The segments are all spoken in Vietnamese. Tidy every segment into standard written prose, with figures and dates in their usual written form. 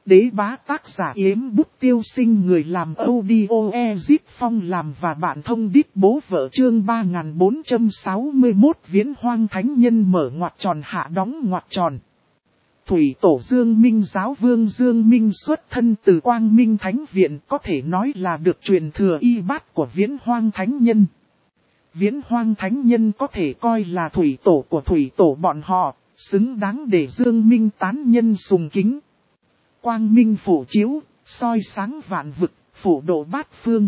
đế bá tác giả Yếm Bút Tiêu Sinh, người làm audio Ezip Phong làm và bạn thông đít bố vợ, chương 3461 Viễn Hoang Thánh Nhân mở ngoặc tròn hạ đóng ngoặc tròn. Thủy tổ Dương Minh giáo vương Dương Minh xuất thân từ Quang Minh Thánh Viện, có thể nói là được truyền thừa y bát của Viễn Hoang Thánh Nhân. Viễn Hoang Thánh Nhân có thể coi là thủy tổ của thủy tổ bọn họ, xứng đáng để Dương Minh tán nhân sùng kính. Quang minh phổ chiếu, soi sáng vạn vực, phổ độ bát phương.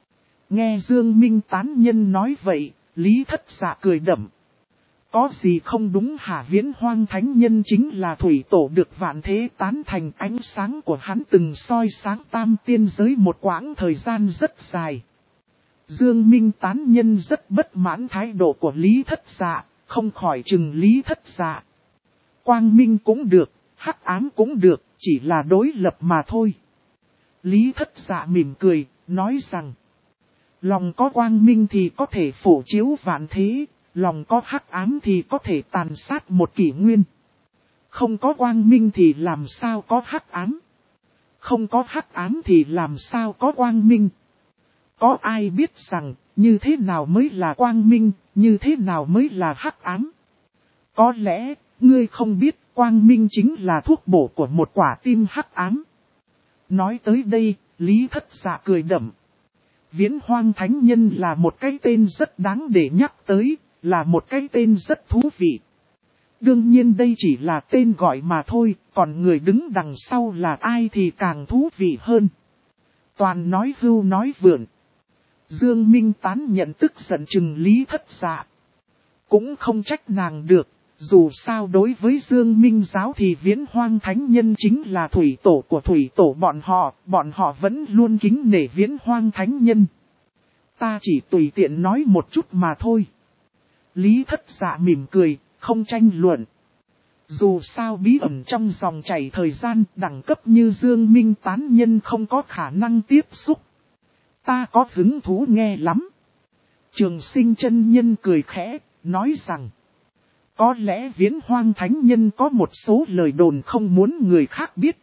Nghe Dương Minh tán nhân nói vậy, Lý Thất Dạ cười đậm. Có gì không đúng hả? Viễn Hoang Thánh Nhân chính là thủy tổ được vạn thế tán thành, ánh sáng của hắn từng soi sáng tam tiên giới một quãng thời gian rất dài. Dương Minh tán nhân rất bất mãn thái độ của Lý Thất Dạ, không khỏi chừng Lý Thất Dạ. Quang minh cũng được, hắc ám cũng được, chỉ là đối lập mà thôi. Lý Thất Dạ mỉm cười, nói rằng, lòng có quang minh thì có thể phổ chiếu vạn thế, lòng có hắc ám thì có thể tàn sát một kỷ nguyên. Không có quang minh thì làm sao có hắc ám? Không có hắc ám thì làm sao có quang minh? Có ai biết rằng, như thế nào mới là quang minh, như thế nào mới là hắc ám? Có lẽ, ngươi không biết, quang minh chính là thuốc bổ của một quả tim hắc ám. Nói tới đây, Lý Thất Dạ cười đậm. Viễn Hoang Thánh Nhân là một cái tên rất đáng để nhắc tới, là một cái tên rất thú vị. Đương nhiên đây chỉ là tên gọi mà thôi, còn người đứng đằng sau là ai thì càng thú vị hơn. Toàn nói hưu nói vượn. Dương Minh tán nhận tức giận chừng Lý Thất Dạ. Cũng không trách nàng được, dù sao đối với Dương Minh giáo thì Viễn Hoang Thánh Nhân chính là thủy tổ của thủy tổ bọn họ vẫn luôn kính nể Viễn Hoang Thánh Nhân. Ta chỉ tùy tiện nói một chút mà thôi. Lý Thất Dạ mỉm cười, không tranh luận. Dù sao bí ẩn trong dòng chảy thời gian đẳng cấp như Dương Minh tán nhân không có khả năng tiếp xúc. Ta có hứng thú nghe lắm. Trường Sinh chân nhân cười khẽ, nói rằng, có lẽ Viễn Hoang Thánh Nhân có một số lời đồn không muốn người khác biết.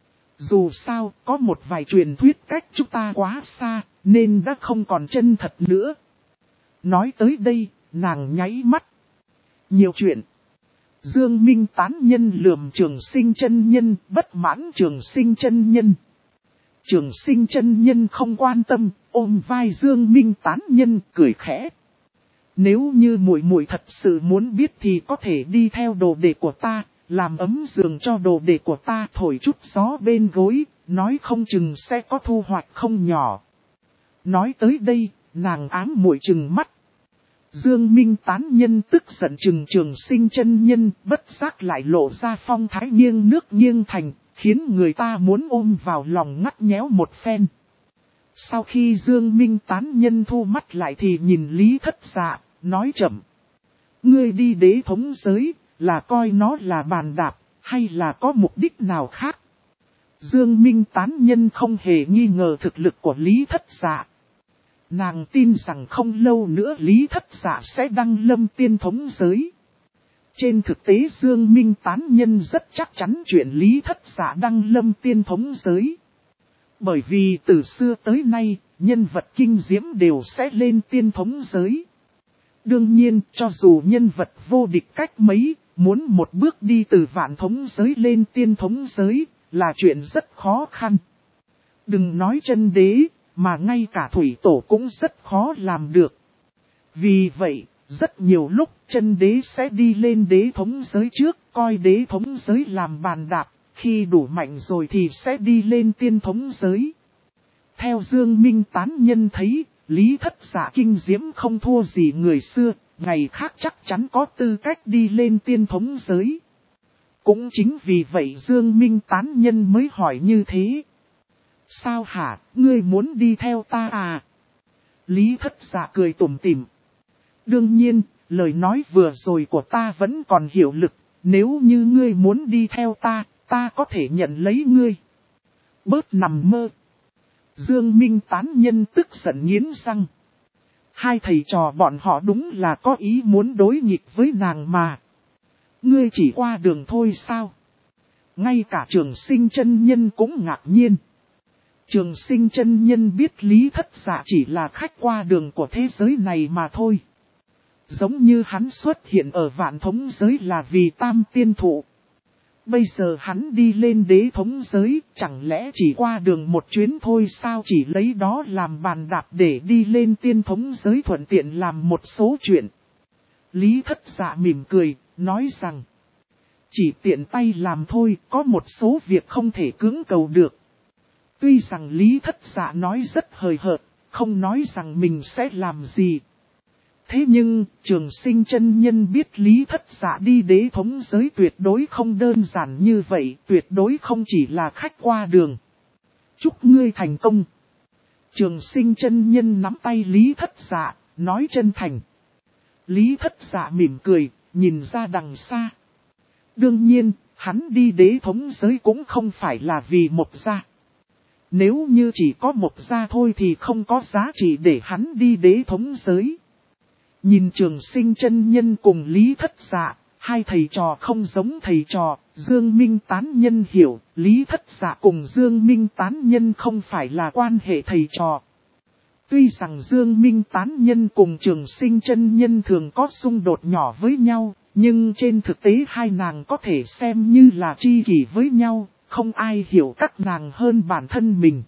Dù sao, có một vài truyền thuyết cách chúng ta quá xa, nên đã không còn chân thật nữa. Nói tới đây, nàng nháy mắt. Nhiều chuyện. Dương Minh tán nhân lườm Trường Sinh chân nhân, bất mãn Trường Sinh chân nhân. Trường Sinh chân nhân không quan tâm, ôm vai Dương Minh tán nhân cười khẽ. Nếu như muội muội thật sự muốn biết thì có thể đi theo đồ đệ của ta, làm ấm giường cho đồ đệ của ta, thổi chút gió bên gối, nói không chừng sẽ có thu hoạch không nhỏ. Nói tới đây, nàng ám muội chừng mắt. Dương Minh tán nhân tức giận chừng Trường Sinh chân nhân, bất giác lại lộ ra phong thái nghiêng nước nghiêng thành, khiến người ta muốn ôm vào lòng ngắt nhéo một phen. Sau khi Dương Minh tán nhân thu mắt lại thì nhìn Lý Thất Dạ, nói chậm. Ngươi đi đế thống giới, là coi nó là bàn đạp, hay là có mục đích nào khác? Dương Minh tán nhân không hề nghi ngờ thực lực của Lý Thất Dạ. Nàng tin rằng không lâu nữa Lý Thất Dạ sẽ đăng lâm tiên thống giới. Trên thực tế Dương Minh tán nhân rất chắc chắn chuyện Lý Thất Dạ đăng lâm tiên thống giới. Bởi vì từ xưa tới nay, nhân vật kinh diễm đều sẽ lên tiên thống giới. Đương nhiên, cho dù nhân vật vô địch cách mấy, muốn một bước đi từ vạn thống giới lên tiên thống giới, là chuyện rất khó khăn. Đừng nói chân đế, mà ngay cả thủy tổ cũng rất khó làm được. Vì vậy, rất nhiều lúc chân đế sẽ đi lên đế thống giới trước, coi đế thống giới làm bàn đạp, khi đủ mạnh rồi thì sẽ đi lên tiên thống giới. Theo Dương Minh tán nhân thấy, Lý Thất Dạ kinh diễm không thua gì người xưa, ngày khác chắc chắn có tư cách đi lên tiên thống giới. Cũng chính vì vậy Dương Minh tán nhân mới hỏi như thế. Sao hả, ngươi muốn đi theo ta à? Lý Thất Dạ cười tủm tỉm. Đương nhiên, lời nói vừa rồi của ta vẫn còn hiệu lực, nếu như ngươi muốn đi theo ta, ta có thể nhận lấy ngươi. Bớt nằm mơ. Dương Minh tán nhân tức giận nghiến răng. Hai thầy trò bọn họ đúng là có ý muốn đối nghịch với nàng mà. Ngươi chỉ qua đường thôi sao? Ngay cả Trường Sinh chân nhân cũng ngạc nhiên. Trường Sinh chân nhân biết Lý Thất Dạ chỉ là khách qua đường của thế giới này mà thôi. Giống như hắn xuất hiện ở vạn thống giới là vì tam tiên thụ. Bây giờ hắn đi lên đế thống giới, chẳng lẽ chỉ qua đường một chuyến thôi sao, chỉ lấy đó làm bàn đạp để đi lên tiên thống giới thuận tiện làm một số chuyện. Lý Thất Dạ mỉm cười, nói rằng, chỉ tiện tay làm thôi, có một số việc không thể cưỡng cầu được. Tuy rằng Lý Thất Dạ nói rất hời hợt, không nói rằng mình sẽ làm gì. Thế nhưng, Trường Sinh chân nhân biết Lý Thất Dạ đi đế thống giới tuyệt đối không đơn giản như vậy, tuyệt đối không chỉ là khách qua đường. Chúc ngươi thành công. Trường Sinh chân nhân nắm tay Lý Thất Dạ, nói chân thành. Lý Thất Dạ mỉm cười, nhìn ra đằng xa. Đương nhiên, hắn đi đế thống giới cũng không phải là vì một gia. Nếu như chỉ có một gia thôi thì không có giá trị để hắn đi đế thống giới. Nhìn Trường Sinh chân nhân cùng Lý Thất Dạ, hai thầy trò không giống thầy trò, Dương Minh tán nhân hiểu, Lý Thất Dạ cùng Dương Minh tán nhân không phải là quan hệ thầy trò. Tuy rằng Dương Minh tán nhân cùng Trường Sinh chân nhân thường có xung đột nhỏ với nhau, nhưng trên thực tế hai nàng có thể xem như là tri kỷ với nhau, không ai hiểu các nàng hơn bản thân mình.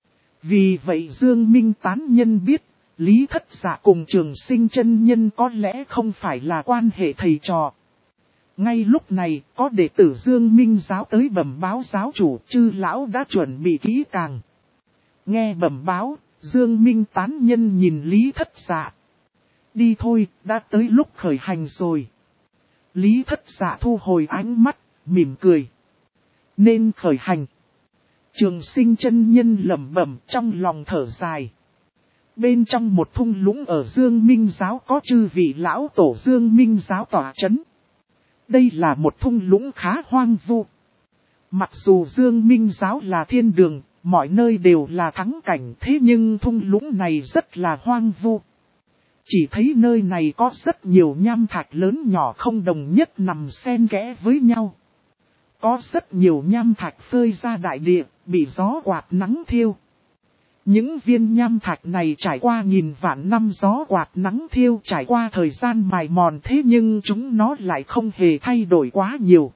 Vì vậy Dương Minh tán nhân biết, Lý Thất Dạ cùng Trường Sinh chân nhân có lẽ không phải là quan hệ thầy trò. Ngay lúc này, có đệ tử Dương Minh giáo tới bẩm báo giáo chủ, chư lão đã chuẩn bị kỹ càng. Nghe bẩm báo, Dương Minh tán nhân nhìn Lý Thất Dạ. Đi thôi, đã tới lúc khởi hành rồi. Lý Thất Dạ thu hồi ánh mắt, mỉm cười. Nên khởi hành. Trường Sinh chân nhân lẩm bẩm trong lòng thở dài. Bên trong một thung lũng ở Dương Minh giáo có chư vị lão tổ Dương Minh giáo tỏa chấn. Đây là một thung lũng khá hoang vu. Mặc dù Dương Minh giáo là thiên đường, mọi nơi đều là thắng cảnh, thế nhưng thung lũng này rất là hoang vu. Chỉ thấy nơi này có rất nhiều nham thạch lớn nhỏ không đồng nhất nằm xen kẽ với nhau. Có rất nhiều nham thạch phơi ra đại địa, bị gió quạt nắng thiêu. Những viên nham thạch này trải qua nghìn vạn năm gió quạt nắng thiêu, trải qua thời gian mài mòn, thế nhưng chúng nó lại không hề thay đổi quá nhiều.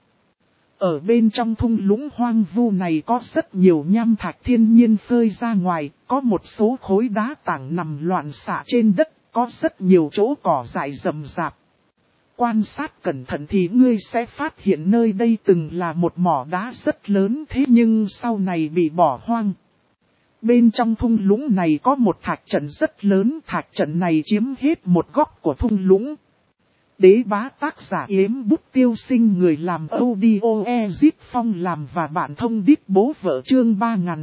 Ở bên trong thung lũng hoang vu này có rất nhiều nham thạch thiên nhiên phơi ra ngoài, có một số khối đá tảng nằm loạn xạ trên đất, có rất nhiều chỗ cỏ dại rậm rạp. Quan sát cẩn thận thì ngươi sẽ phát hiện nơi đây từng là một mỏ đá rất lớn, thế nhưng sau này bị bỏ hoang. Bên trong thung lũng này có một thạch trận rất lớn, thạch trận này chiếm hết một góc của thung lũng. Đế bá tác giả Yếm Bút Tiêu Sinh, người làm audio Ezip Phong làm và bạn thông đít bố vợ, chương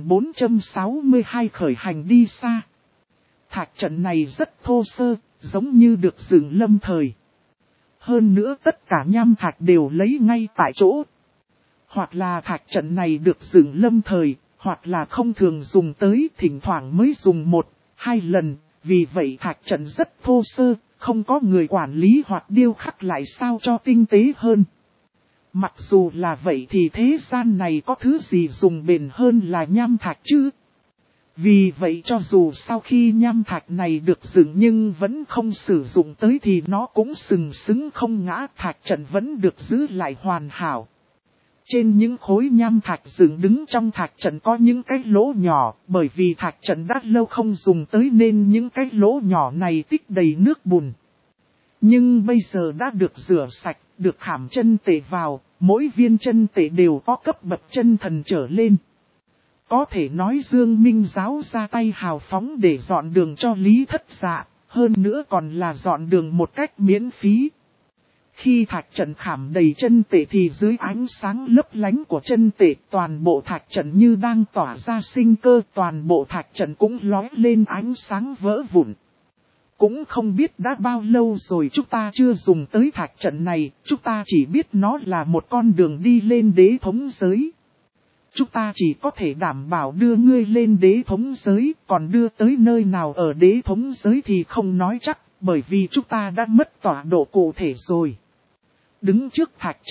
3462 khởi hành đi xa. Thạch trận này rất thô sơ, giống như được dựng lâm thời. Hơn nữa tất cả nham thạch đều lấy ngay tại chỗ. Hoặc là thạch trận này được dựng lâm thời, hoặc là không thường dùng tới, thỉnh thoảng mới dùng 1-2 lần, vì vậy thạch trận rất thô sơ, không có người quản lý hoặc điêu khắc lại sao cho tinh tế hơn. Mặc dù là vậy thì thế gian này có thứ gì dùng bền hơn là nham thạch chứ? Vì vậy cho dù sau khi nham thạch này được dựng nhưng vẫn không sử dụng tới thì nó cũng sừng sững không ngã, thạch trận vẫn được giữ lại hoàn hảo. Trên những khối nham thạch dựng đứng trong thạch trận có những cái lỗ nhỏ, bởi vì thạch trận đã lâu không dùng tới nên những cái lỗ nhỏ này tích đầy nước bùn. Nhưng bây giờ đã được rửa sạch, được khảm chân tệ vào, mỗi viên chân tệ đều có cấp bậc chân thần trở lên. Có thể nói Dương Minh giáo ra tay hào phóng để dọn đường cho Lý Thất Dạ, hơn nữa còn là dọn đường một cách miễn phí. Khi thạch trận khảm đầy chân tệ thì dưới ánh sáng lấp lánh của chân tệ, toàn bộ thạch trận như đang tỏa ra sinh cơ, toàn bộ thạch trận cũng lóe lên ánh sáng vỡ vụn. Cũng không biết đã bao lâu rồi chúng ta chưa dùng tới thạch trận này, chúng ta chỉ biết nó là một con đường đi lên đế thống giới. Chúng ta chỉ có thể đảm bảo đưa ngươi lên đế thống giới, còn đưa tới nơi nào ở đế thống giới thì không nói chắc, bởi vì chúng ta đã mất tọa độ cụ thể rồi. Đứng trước thạch trận,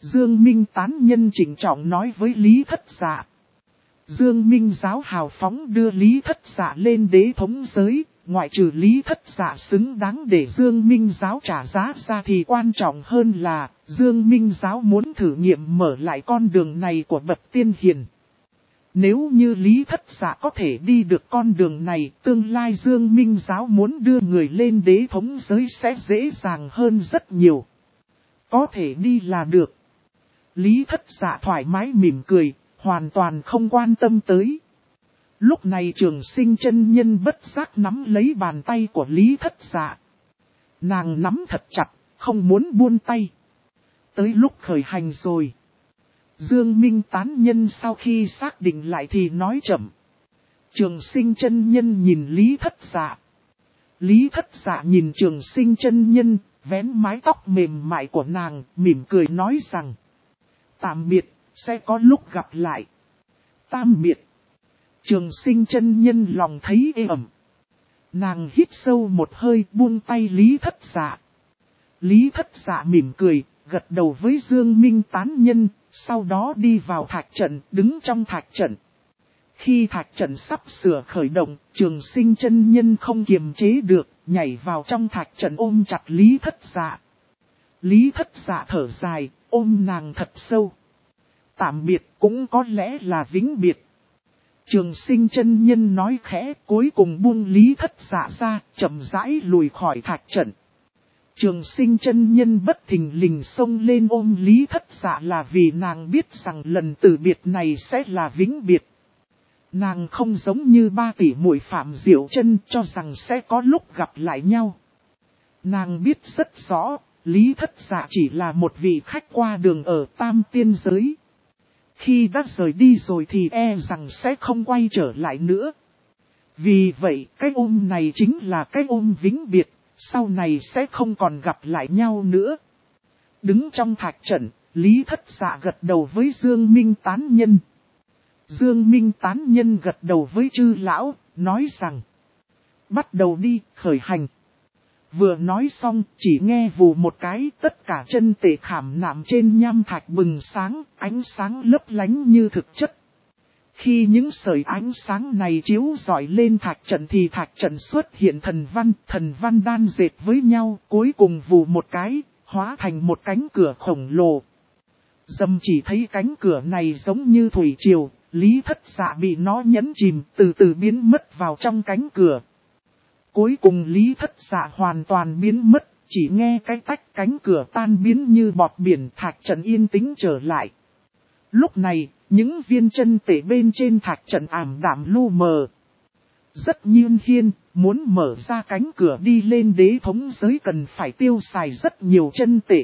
Dương Minh tán nhân trịnh trọng nói với Lý Thất Dạ. Dương Minh giáo hào phóng đưa Lý Thất Dạ lên đế thống giới, ngoại trừ Lý Thất Dạ xứng đáng để Dương Minh giáo trả giá ra thì quan trọng hơn là Dương Minh giáo muốn thử nghiệm mở lại con đường này của bậc tiên hiền. Nếu như Lý Thất Dạ có thể đi được con đường này, tương lai Dương Minh giáo muốn đưa người lên đế thống giới sẽ dễ dàng hơn rất nhiều. Có thể đi là được. Lý Thất Dạ thoải mái mỉm cười, hoàn toàn không quan tâm tới. Lúc này Trường Sinh chân nhân bất giác nắm lấy bàn tay của Lý Thất Dạ. Nàng nắm thật chặt, không muốn buông tay. Tới lúc khởi hành rồi. Dương Minh tán nhân sau khi xác định lại thì nói chậm. Trường Sinh chân nhân nhìn Lý Thất Dạ. Lý Thất Dạ nhìn Trường Sinh chân nhân, vén mái tóc mềm mại của nàng, mỉm cười nói rằng. Tạm biệt, sẽ có lúc gặp lại. Tạm biệt. Trường Sinh chân nhân lòng thấy ê ẩm. Nàng hít sâu một hơi buông tay Lý Thất Dạ. Lý Thất Dạ mỉm cười, gật đầu với Dương Minh tán nhân, sau đó đi vào thạch trận, đứng trong thạch trận. Khi thạch trận sắp sửa khởi động, Trường Sinh chân nhân không kiềm chế được, nhảy vào trong thạch trận ôm chặt Lý Thất Dạ. Lý Thất Dạ thở dài, ôm nàng thật sâu. Tạm biệt cũng có lẽ là vĩnh biệt. Trường Sinh chân nhân nói khẽ, cuối cùng buông Lý Thất Dạ ra, chậm rãi lùi khỏi thạch trận. Trường Sinh chân nhân bất thình lình xông lên ôm Lý Thất Dạ là vì nàng biết rằng lần từ biệt này sẽ là vĩnh biệt. Nàng không giống như ba tỷ muội Phạm Diệu Chân cho rằng sẽ có lúc gặp lại nhau. Nàng biết rất rõ, Lý Thất Dạ chỉ là một vị khách qua đường ở Tam Tiên Giới. Khi đã rời đi rồi thì e rằng sẽ không quay trở lại nữa. Vì vậy cái ôm này chính là cái ôm vĩnh biệt, sau này sẽ không còn gặp lại nhau nữa. Đứng trong thạch trận, Lý Thất Dạ gật đầu với Dương Minh tán nhân. Dương Minh tán nhân gật đầu với chư lão, nói rằng. Bắt đầu đi, khởi hành. Vừa nói xong, chỉ nghe vù một cái, tất cả chân tệ khảm nạm trên nham thạch bừng sáng, ánh sáng lấp lánh như thực chất. Khi những sợi ánh sáng này chiếu rọi lên thạch trận thì thạch trận xuất hiện thần văn đan dệt với nhau, cuối cùng vù một cái, hóa thành một cánh cửa khổng lồ. Dầm chỉ thấy cánh cửa này giống như thủy triều, Lý Thất Dạ bị nó nhấn chìm, từ từ biến mất vào trong cánh cửa. Cuối cùng Lý Thất Dạ hoàn toàn biến mất, chỉ nghe cái tách cánh cửa tan biến như bọt biển, thạch trận yên tĩnh trở lại. Lúc này, những viên chân tể bên trên thạch trận ảm đạm lu mờ. Rất nhiên hiên, muốn mở ra cánh cửa đi lên đế thống giới cần phải tiêu xài rất nhiều chân tệ.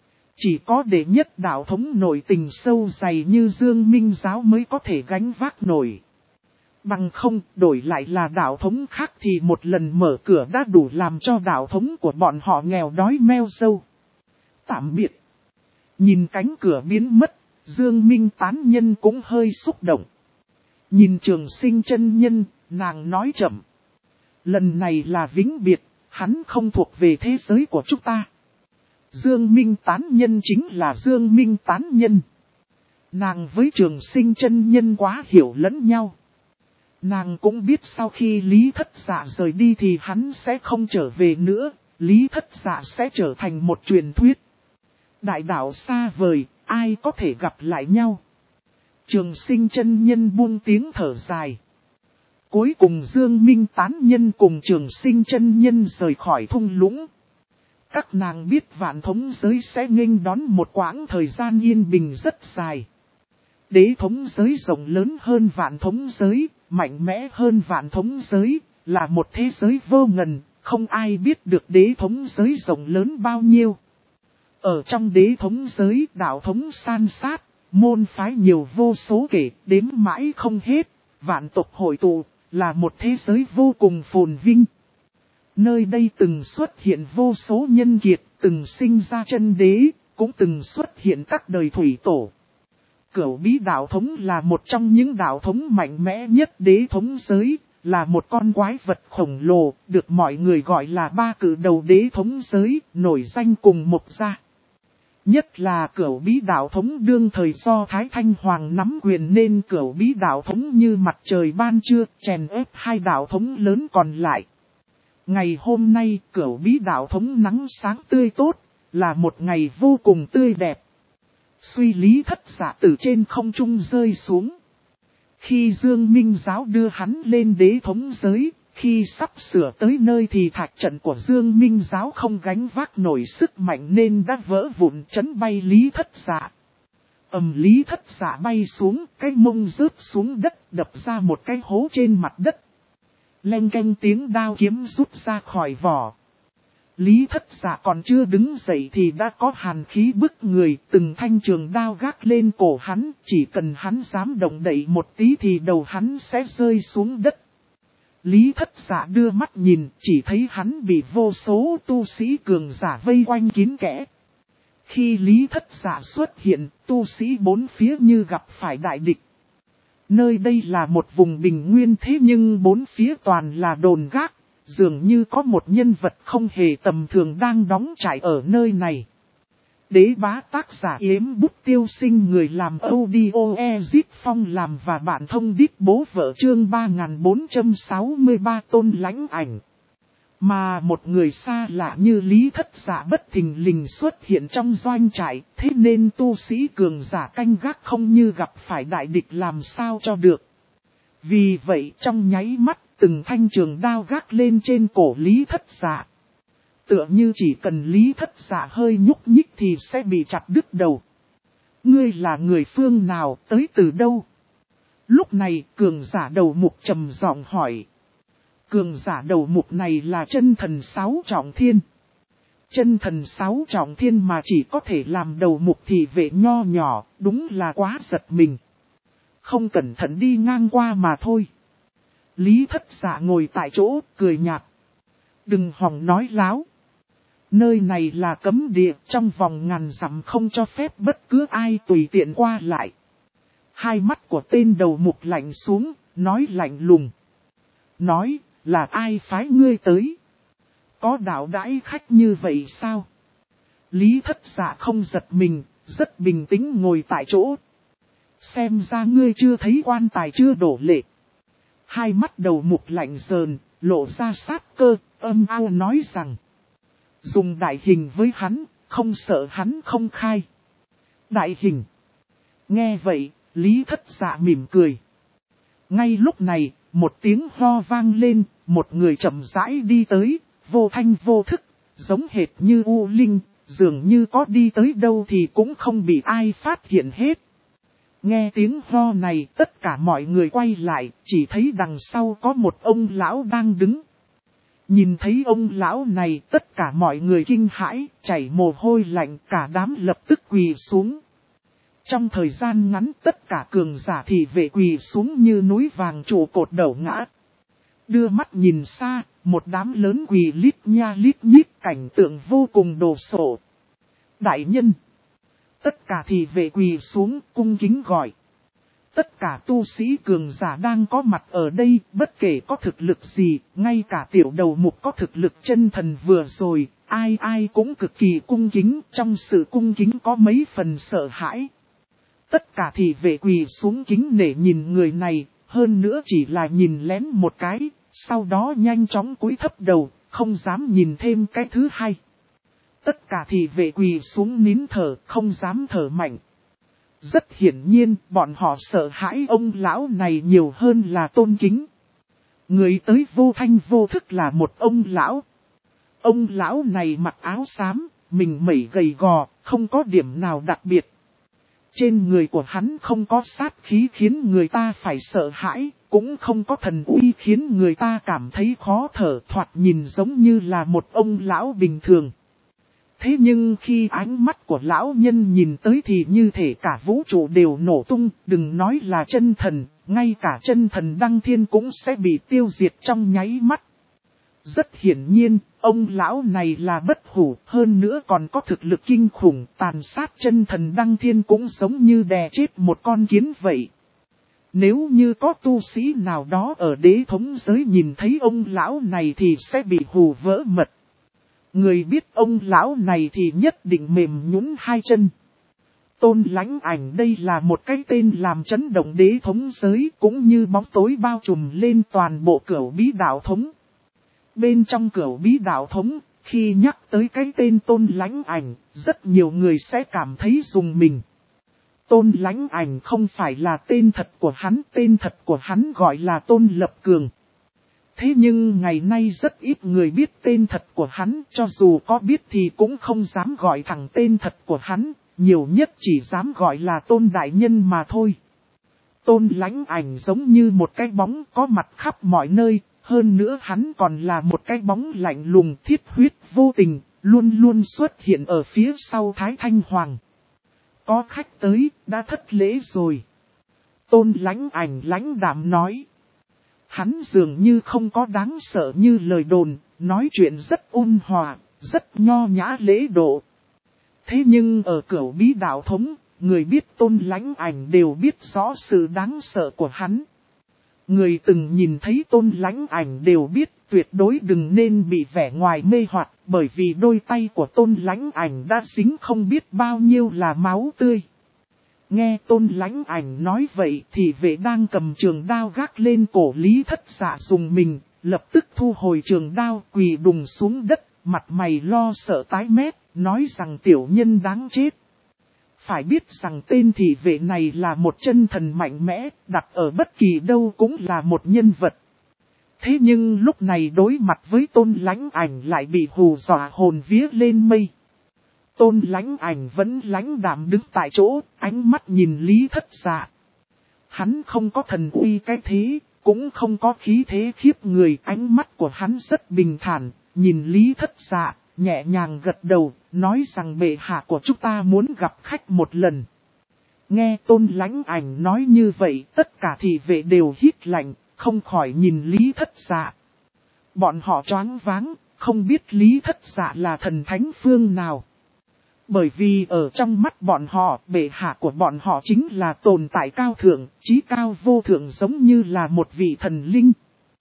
Chỉ có đệ nhất đạo thống nội tình sâu dày như Dương Minh giáo mới có thể gánh vác nổi. Bằng không, đổi lại là đạo thống khác thì một lần mở cửa đã đủ làm cho đạo thống của bọn họ nghèo đói meo sâu. Tạm biệt. Nhìn cánh cửa biến mất, Dương Minh tán nhân cũng hơi xúc động. Nhìn Trường Sinh chân nhân, nàng nói chậm. Lần này là vĩnh biệt, hắn không thuộc về thế giới của chúng ta. Dương Minh tán nhân chính là Dương Minh tán nhân. Nàng với Trường Sinh chân nhân quá hiểu lẫn nhau. Nàng cũng biết sau khi Lý Thất Dạ rời đi thì hắn sẽ không trở về nữa, Lý Thất Dạ sẽ trở thành một truyền thuyết. Đại đạo xa vời, ai có thể gặp lại nhau. Trường Sinh chân nhân buông tiếng thở dài. Cuối cùng Dương Minh tán nhân cùng Trường Sinh chân nhân rời khỏi thung lũng. Các nàng biết vạn thống giới sẽ nghênh đón một quãng thời gian yên bình rất dài. Đế thống giới rộng lớn hơn vạn thống giới, mạnh mẽ hơn vạn thống giới, là một thế giới vô ngần, không ai biết được đế thống giới rộng lớn bao nhiêu. Ở trong đế thống giới, đạo thống san sát, môn phái nhiều vô số kể, đếm mãi không hết, vạn tộc hội tụ, là một thế giới vô cùng phồn vinh. Nơi đây từng xuất hiện vô số nhân kiệt, từng sinh ra chân đế, cũng từng xuất hiện các đời thủy tổ. Cửu bí đạo thống là một trong những đạo thống mạnh mẽ nhất đế thống giới, là một con quái vật khổng lồ, được mọi người gọi là ba cử đầu đế thống giới, nổi danh cùng một gia. Nhất là Cửu Bí Đạo Thống đương thời do Thái Thanh Hoàng nắm quyền nên Cửu Bí Đạo Thống như mặt trời ban trưa, chèn ép hai đạo thống lớn còn lại. Ngày hôm nay Cửu Bí Đạo Thống nắng sáng tươi tốt, là một ngày vô cùng tươi đẹp. Suy Lý Thất Dạ từ trên không trung rơi xuống. Khi Dương Minh Giáo đưa hắn lên đế thống giới, khi sắp sửa tới nơi thì thạch trận của Dương Minh Giáo không gánh vác nổi sức mạnh nên đã vỡ vụn chấn bay Lý Thất Dạ. Lý Thất Dạ bay xuống, cái mông rớt xuống đất đập ra một cái hố trên mặt đất. Leng keng tiếng đao kiếm rút ra khỏi vỏ. Lý Thất Dạ còn chưa đứng dậy thì đã có hàn khí bức người, từng thanh trường đao gác lên cổ hắn, chỉ cần hắn dám động đậy một tí thì đầu hắn sẽ rơi xuống đất. Lý Thất Dạ đưa mắt nhìn, chỉ thấy hắn bị vô số tu sĩ cường giả vây quanh kín kẽ. Khi Lý Thất Dạ xuất hiện, tu sĩ bốn phía như gặp phải đại địch. Nơi đây là một vùng bình nguyên thế nhưng bốn phía toàn là đồn gác, dường như có một nhân vật không hề tầm thường đang đóng trại ở nơi này. Đế bá tác giả Yếm Bút Tiêu Sinh, người làm audio Ezit Phong làm và bạn thông đít bố vợ, chương 3463 Tôn Lãnh Ảnh. Mà một người xa lạ như Lý Thất Dạ bất thình lình xuất hiện trong doanh trại, thế nên tu sĩ cường giả canh gác không như gặp phải đại địch làm sao cho được. Vì vậy trong nháy mắt, từng thanh trường đao gác lên trên cổ Lý Thất Dạ. Tựa như chỉ cần Lý Thất Dạ hơi nhúc nhích thì sẽ bị chặt đứt đầu. Ngươi là người phương nào, tới từ đâu? Lúc này cường giả đầu mục trầm giọng hỏi. Cường giả đầu mục này là chân thần Sáu Trọng Thiên. Chân thần Sáu Trọng Thiên mà chỉ có thể làm đầu mục thì vệ nho nhỏ, đúng là quá giật mình. Không cẩn thận đi ngang qua mà thôi. Lý Thất Dạ ngồi tại chỗ, cười nhạt. Đừng hòng nói láo. Nơi này là cấm địa, trong vòng ngàn dặm không cho phép bất cứ ai tùy tiện qua lại. Hai mắt của tên đầu mục lạnh xuống, nói lạnh lùng. Nói, là ai phái ngươi tới? Có đạo đãi khách như vậy sao? Lý Thất Dạ không giật mình, rất bình tĩnh ngồi tại chỗ. Xem ra ngươi chưa thấy quan tài chưa đổ lệ. Hai mắt đầu mục lạnh rờn, lộ ra sát cơ, âm ao nói rằng. Dùng đại hình với hắn, không sợ hắn không khai. Đại hình. Nghe vậy, Lý Thất Dạ mỉm cười. Ngay lúc này, một tiếng ho vang lên, một người chậm rãi đi tới, vô thanh vô thức, giống hệt như U Linh, dường như có đi tới đâu thì cũng không bị ai phát hiện hết. Nghe tiếng ho này, tất cả mọi người quay lại, chỉ thấy đằng sau có một ông lão đang đứng. Nhìn thấy ông lão này, tất cả mọi người kinh hãi, chảy mồ hôi lạnh, cả đám lập tức quỳ xuống. Trong thời gian ngắn, tất cả cường giả thì vệ quỳ xuống như núi vàng trụ cột đổ ngã. Đưa mắt nhìn xa, một đám lớn quỳ lít nha lít nhít, cảnh tượng vô cùng đồ sộ. Đại nhân! Tất cả thì vệ quỳ xuống, cung kính gọi. Tất cả tu sĩ cường giả đang có mặt ở đây, bất kể có thực lực gì, ngay cả tiểu đầu mục có thực lực chân thần vừa rồi, ai ai cũng cực kỳ cung kính, trong sự cung kính có mấy phần sợ hãi. Tất cả thì vệ quỳ xuống kính nể nhìn người này, hơn nữa chỉ là nhìn lén một cái, sau đó nhanh chóng cúi thấp đầu, không dám nhìn thêm cái thứ hai. Tất cả thì vệ quỳ xuống nín thở, không dám thở mạnh. Rất hiển nhiên, bọn họ sợ hãi ông lão này nhiều hơn là tôn kính. Người tới vô thanh vô thức là một ông lão. Ông lão này mặc áo xám, mình mẩy gầy gò, không có điểm nào đặc biệt. Trên người của hắn không có sát khí khiến người ta phải sợ hãi, cũng không có thần uy khiến người ta cảm thấy khó thở, thoạt nhìn giống như là một ông lão bình thường. Thế nhưng khi ánh mắt của lão nhân nhìn tới thì như thể cả vũ trụ đều nổ tung, đừng nói là chân thần, ngay cả chân thần đăng thiên cũng sẽ bị tiêu diệt trong nháy mắt. Rất hiển nhiên, ông lão này là bất hủ, hơn nữa còn có thực lực kinh khủng, tàn sát chân thần đăng thiên cũng giống như đè chết một con kiến vậy. Nếu như có tu sĩ nào đó ở đế thống giới nhìn thấy ông lão này thì sẽ bị hù vỡ mật. Người biết ông lão này thì nhất định mềm nhũn hai chân. Tôn Lãnh Ảnh đây là một cái tên làm chấn động đế thống giới, cũng như bóng tối bao trùm lên toàn bộ Cửu Bí Đạo Thống. Bên trong Cửu Bí Đạo Thống, khi nhắc tới cái tên Tôn Lãnh Ảnh, rất nhiều người sẽ cảm thấy rùng mình. Tôn Lãnh Ảnh không phải là tên thật của hắn, tên thật của hắn gọi là Tôn Lập Cường. Thế nhưng ngày nay rất ít người biết tên thật của hắn, cho dù có biết thì cũng không dám gọi thẳng tên thật của hắn, nhiều nhất chỉ dám gọi là Tôn Đại Nhân mà thôi. Tôn Lãnh Ảnh giống như một cái bóng có mặt khắp mọi nơi, hơn nữa hắn còn là một cái bóng lạnh lùng thiết huyết vô tình, luôn luôn xuất hiện ở phía sau Thái Thanh Hoàng. Có khách tới, đã thất lễ rồi. Tôn Lãnh Ảnh lãnh đạm nói. Hắn dường như không có đáng sợ như lời đồn, nói chuyện rất ôn hòa, rất nho nhã lễ độ. Thế nhưng ở Cửu Bí Đạo Thống, người biết Tôn Lãnh Ảnh đều biết rõ sự đáng sợ của hắn. Người từng nhìn thấy Tôn Lãnh Ảnh đều biết tuyệt đối đừng nên bị vẻ ngoài mê hoặc, bởi vì đôi tay của Tôn Lãnh Ảnh đã dính không biết bao nhiêu là máu tươi. Nghe Tôn Lãnh Ảnh nói vậy thì vệ đang cầm trường đao gác lên cổ Lý Thất Dạ dùng mình, lập tức thu hồi trường đao quỳ đùng xuống đất, mặt mày lo sợ tái mét, nói rằng tiểu nhân đáng chết. Phải biết rằng tên thị vệ này là một chân thần mạnh mẽ, đặt ở bất kỳ đâu cũng là một nhân vật. Thế nhưng lúc này đối mặt với Tôn Lãnh Ảnh lại bị hù dọa hồn vía lên mây. Tôn Lãnh Ảnh vẫn lãnh đạm đứng tại chỗ, ánh mắt nhìn Lý Thất Dạ. Hắn không có thần uy cái thế, cũng không có khí thế khiếp người, ánh mắt của hắn rất bình thản, nhìn Lý Thất Dạ, nhẹ nhàng gật đầu, nói rằng bệ hạ của chúng ta muốn gặp khách một lần. Nghe Tôn Lãnh Ảnh nói như vậy, tất cả thị vệ đều hít lạnh, không khỏi nhìn Lý Thất Dạ. Bọn họ choáng váng, không biết Lý Thất Dạ là thần thánh phương nào. Bởi vì ở trong mắt bọn họ, bệ hạ của bọn họ chính là tồn tại cao thượng, chí cao vô thượng giống như là một vị thần linh.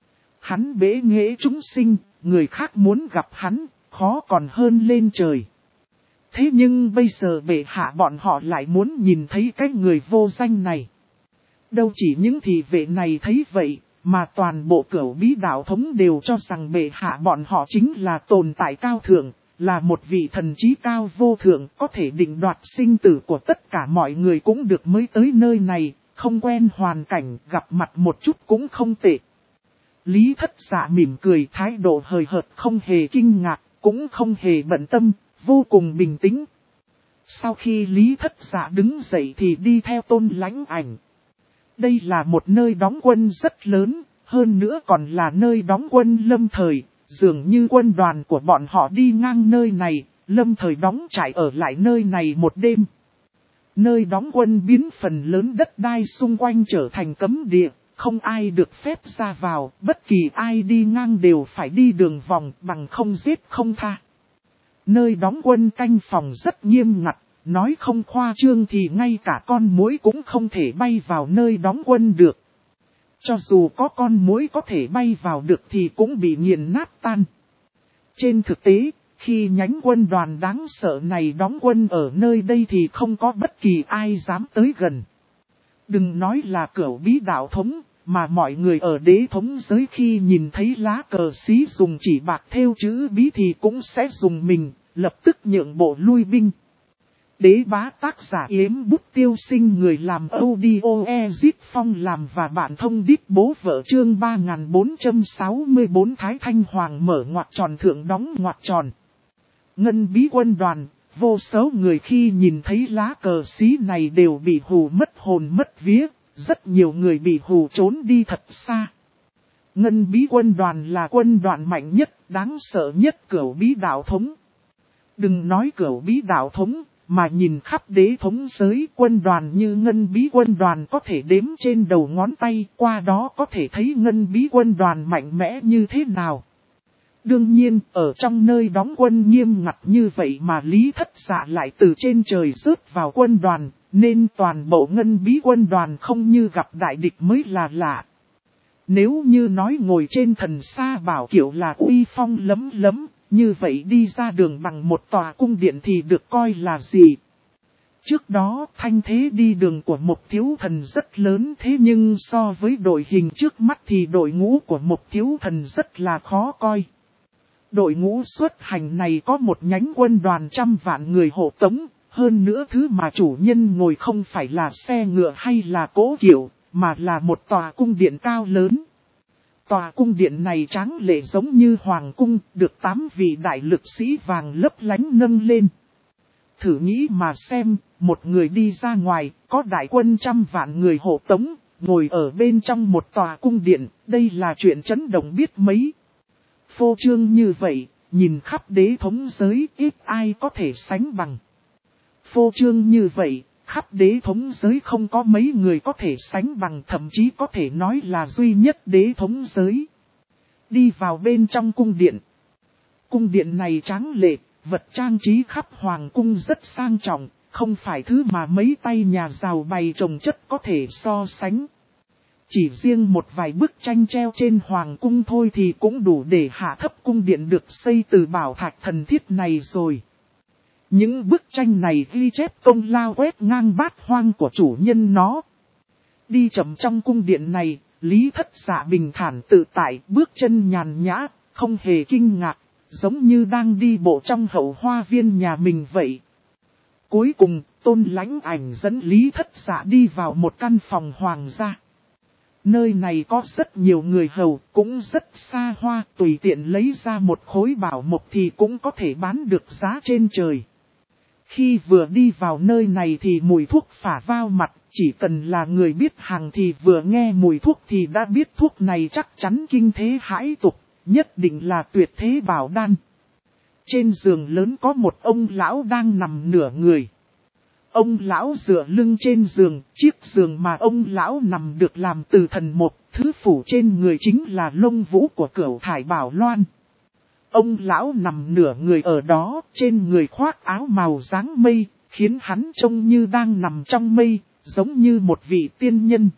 Hắn bế nghệ chúng sinh, người khác muốn gặp hắn, khó còn hơn lên trời. Thế nhưng bây giờ bệ hạ bọn họ lại muốn nhìn thấy cái người vô danh này. Đâu chỉ những thị vệ này thấy vậy, mà toàn bộ Cửu Bí Đạo Thống đều cho rằng bệ hạ bọn họ chính là tồn tại cao thượng, là một vị thần trí cao vô thượng, có thể định đoạt sinh tử của tất cả mọi người cũng được mới tới nơi này, không quen hoàn cảnh, gặp mặt một chút cũng không tệ. Lý Thất Dạ mỉm cười, thái độ hời hợt, không hề kinh ngạc, cũng không hề bận tâm, vô cùng bình tĩnh. Sau khi Lý Thất Dạ đứng dậy thì đi theo Tôn Lãnh Ảnh. Đây là một nơi đóng quân rất lớn, hơn nữa còn là nơi đóng quân lâm thời, dường như quân đoàn của bọn họ đi ngang nơi này, lâm thời đóng trại ở lại nơi này một đêm. Nơi đóng quân biến phần lớn đất đai xung quanh trở thành cấm địa, không ai được phép ra vào, bất kỳ ai đi ngang đều phải đi đường vòng bằng không giết không tha. Nơi đóng quân canh phòng rất nghiêm ngặt, nói không khoa trương thì ngay cả con muỗi cũng không thể bay vào nơi đóng quân được. Cho dù có con muỗi có thể bay vào được thì cũng bị nghiền nát tan. Trên thực tế, khi nhánh quân đoàn đáng sợ này đóng quân ở nơi đây thì không có bất kỳ ai dám tới gần. Đừng nói là Cửu Bí Đạo Thống, mà mọi người ở đế thống giới khi nhìn thấy lá cờ xí dùng chỉ bạc thêu chữ bí thì cũng sẽ dùng mình, lập tức nhượng bộ lui binh. Đế bá tác giả Yếm Bút Tiêu Sinh, người làm audio Ezit Phong làm và bạn thông đít bố vợ, chương 3464 Thái Thanh Hoàng mở ngoặc tròn thượng đóng ngoặc tròn. Ngân Bí quân đoàn, vô số người khi nhìn thấy lá cờ xí này đều bị hù mất hồn mất vía, rất nhiều người bị hù trốn đi thật xa. Ngân Bí quân đoàn là quân đoàn mạnh nhất, đáng sợ nhất Cửu Bí Đạo Thống. Đừng nói Cửu Bí Đạo Thống, mà nhìn khắp đế thống giới, quân đoàn như Ngân Bí quân đoàn có thể đếm trên đầu ngón tay, qua đó có thể thấy Ngân Bí quân đoàn mạnh mẽ như thế nào. Đương nhiên, ở trong nơi đóng quân nghiêm ngặt như vậy mà Lý Thất Dạ lại từ trên trời rớt vào quân đoàn, nên toàn bộ Ngân Bí quân đoàn không như gặp đại địch mới là lạ. Nếu như nói ngồi trên thần sa bảo kiệu là uy phong lấm lấm, như vậy đi ra đường bằng một tòa cung điện thì được coi là gì? Trước đó thanh thế đi đường của Mục Thiếu Thần rất lớn, thế nhưng so với đội hình trước mắt thì đội ngũ của Mục Thiếu Thần rất là khó coi. Đội ngũ xuất hành này có một nhánh quân đoàn 100 vạn người hộ tống, hơn nữa thứ mà chủ nhân ngồi không phải là xe ngựa hay là cỗ kiệu, mà là một tòa cung điện cao lớn. Tòa cung điện này tráng lệ giống như hoàng cung, được 8 vị đại lực sĩ vàng lấp lánh nâng lên. Thử nghĩ mà xem, một người đi ra ngoài, có đại quân 100 vạn người hộ tống, ngồi ở bên trong một tòa cung điện, đây là chuyện chấn động biết mấy. Phô trương như vậy, nhìn khắp đế thống giới ít ai có thể sánh bằng. Phô trương như vậy, khắp đế thống giới không có mấy người có thể sánh bằng, thậm chí có thể nói là duy nhất đế thống giới. Đi vào bên trong cung điện. Cung điện này tráng lệ, vật trang trí khắp hoàng cung rất sang trọng, không phải thứ mà mấy tay nhà giàu bày trồng chất có thể so sánh. Chỉ riêng một vài bức tranh treo trên hoàng cung thôi thì cũng đủ để hạ thấp cung điện được xây từ bảo thạch thần thiết này rồi. Những bức tranh này ghi chép công lao quét ngang bát hoang của chủ nhân nó. Đi chậm trong cung điện này, Lý Thất Dạ bình thản tự tại, bước chân nhàn nhã, không hề kinh ngạc, giống như đang đi bộ trong hậu hoa viên nhà mình vậy. Cuối cùng, Tôn Lãnh Ảnh dẫn Lý Thất Dạ đi vào một căn phòng hoàng gia. Nơi này có rất nhiều người hầu, cũng rất xa hoa, tùy tiện lấy ra một khối bảo mộc thì cũng có thể bán được giá trên trời. Khi vừa đi vào nơi này thì mùi thuốc phả vào mặt, chỉ cần là người biết hàng thì vừa nghe mùi thuốc thì đã biết thuốc này chắc chắn kinh thế hãi tục, nhất định là tuyệt thế bảo đan. Trên giường lớn có một ông lão đang nằm nửa người. Ông lão dựa lưng trên giường, chiếc giường mà ông lão nằm được làm từ thần mộc, thứ phủ trên người chính là lông vũ của Cửu Thải Bảo Loan. Ông lão nằm nửa người ở đó, trên người khoác áo màu dáng mây, khiến hắn trông như đang nằm trong mây, giống như một vị tiên nhân.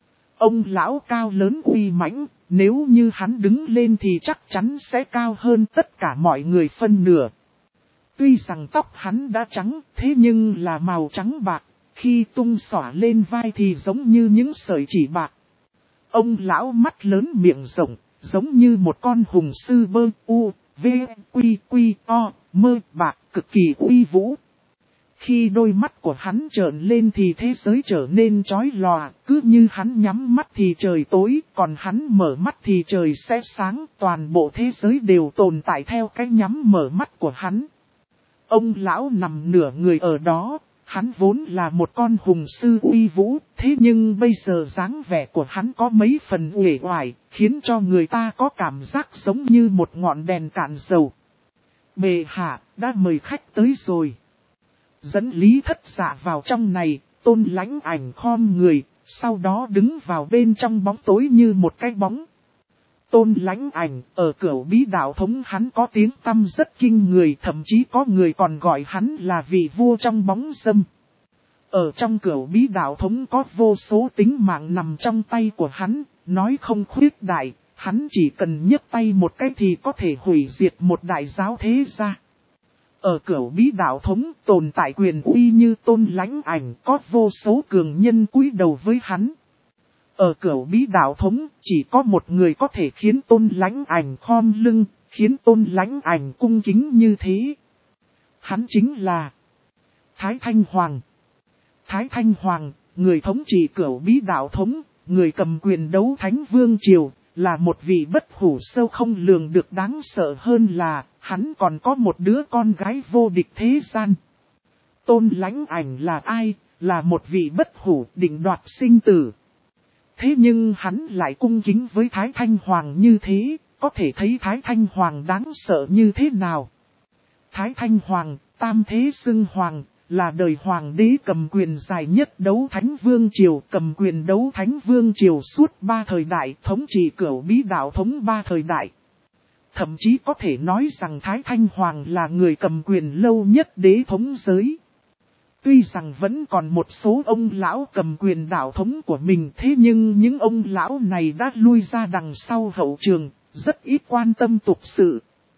Ông lão cao lớn uy mãnh, nếu như hắn đứng lên thì chắc chắn sẽ cao hơn tất cả mọi người phân nửa. Tuy rằng tóc hắn đã trắng, thế nhưng là màu trắng bạc, khi tung xõa lên vai thì giống như những sợi chỉ bạc. Ông lão mắt lớn miệng rộng, giống như một con hùng sư bơ u, v, quy quy o, mơ bạc cực kỳ uy vũ. Khi đôi mắt của hắn trợn lên thì thế giới trở nên chói lòa, cứ như hắn nhắm mắt thì trời tối, còn hắn mở mắt thì trời sẽ sáng, toàn bộ thế giới đều tồn tại theo cái nhắm mở mắt của hắn. Ông lão nằm nửa người ở đó, hắn vốn là một con hùng sư uy vũ, thế nhưng bây giờ dáng vẻ của hắn có mấy phần uể oải, khiến cho người ta có cảm giác giống như một ngọn đèn cạn dầu. Bệ hạ, đã mời khách tới rồi. Dẫn Lý Thất Dạ vào trong này, Tôn Lãnh Ảnh khom người, sau đó đứng vào bên trong bóng tối như một cái bóng. Tôn Lãnh Ảnh, ở Cửu Bí Đạo Thống hắn có tiếng tăm rất kinh người, thậm chí có người còn gọi hắn là vị vua trong bóng râm. Ở trong Cửu Bí Đạo Thống có vô số tính mạng nằm trong tay của hắn, nói không khuyết đại, hắn chỉ cần nhấc tay một cái thì có thể hủy diệt một đại giáo thế gia. Ở Cửu Bí Đạo Thống tồn tại quyền uy như Tôn Lãnh Ảnh, có vô số cường nhân cúi đầu với hắn. Ở Cửu Bí Đạo Thống chỉ có một người có thể khiến Tôn Lãnh Ảnh khom lưng, khiến Tôn Lãnh Ảnh cung kính như thế. Hắn chính là Thái Thanh Hoàng. Thái Thanh Hoàng, người thống trị Cửu Bí Đạo Thống, người cầm quyền đấu Thánh Vương Triều, là một vị bất hủ sâu không lường được, đáng sợ hơn là hắn còn có một đứa con gái vô địch thế gian. Tôn Lãnh Ảnh là ai? Là một vị bất hủ định đoạt sinh tử. Thế nhưng hắn lại cung kính với Thái Thanh Hoàng như thế, có thể thấy Thái Thanh Hoàng đáng sợ như thế nào. Thái Thanh Hoàng, tam thế xưng hoàng, là đời hoàng đế cầm quyền dài nhất đấu Thánh Vương Triều, cầm quyền đấu Thánh Vương Triều suốt 3 thời đại, thống trị Cửu Bí Đạo Thống 3 thời đại. Thậm chí có thể nói rằng Thái Thanh Hoàng là người cầm quyền lâu nhất đế thống giới. Tuy rằng vẫn còn một số ông lão cầm quyền đạo thống của mình, thế nhưng những ông lão này đã lui ra đằng sau hậu trường, rất ít quan tâm tục sự.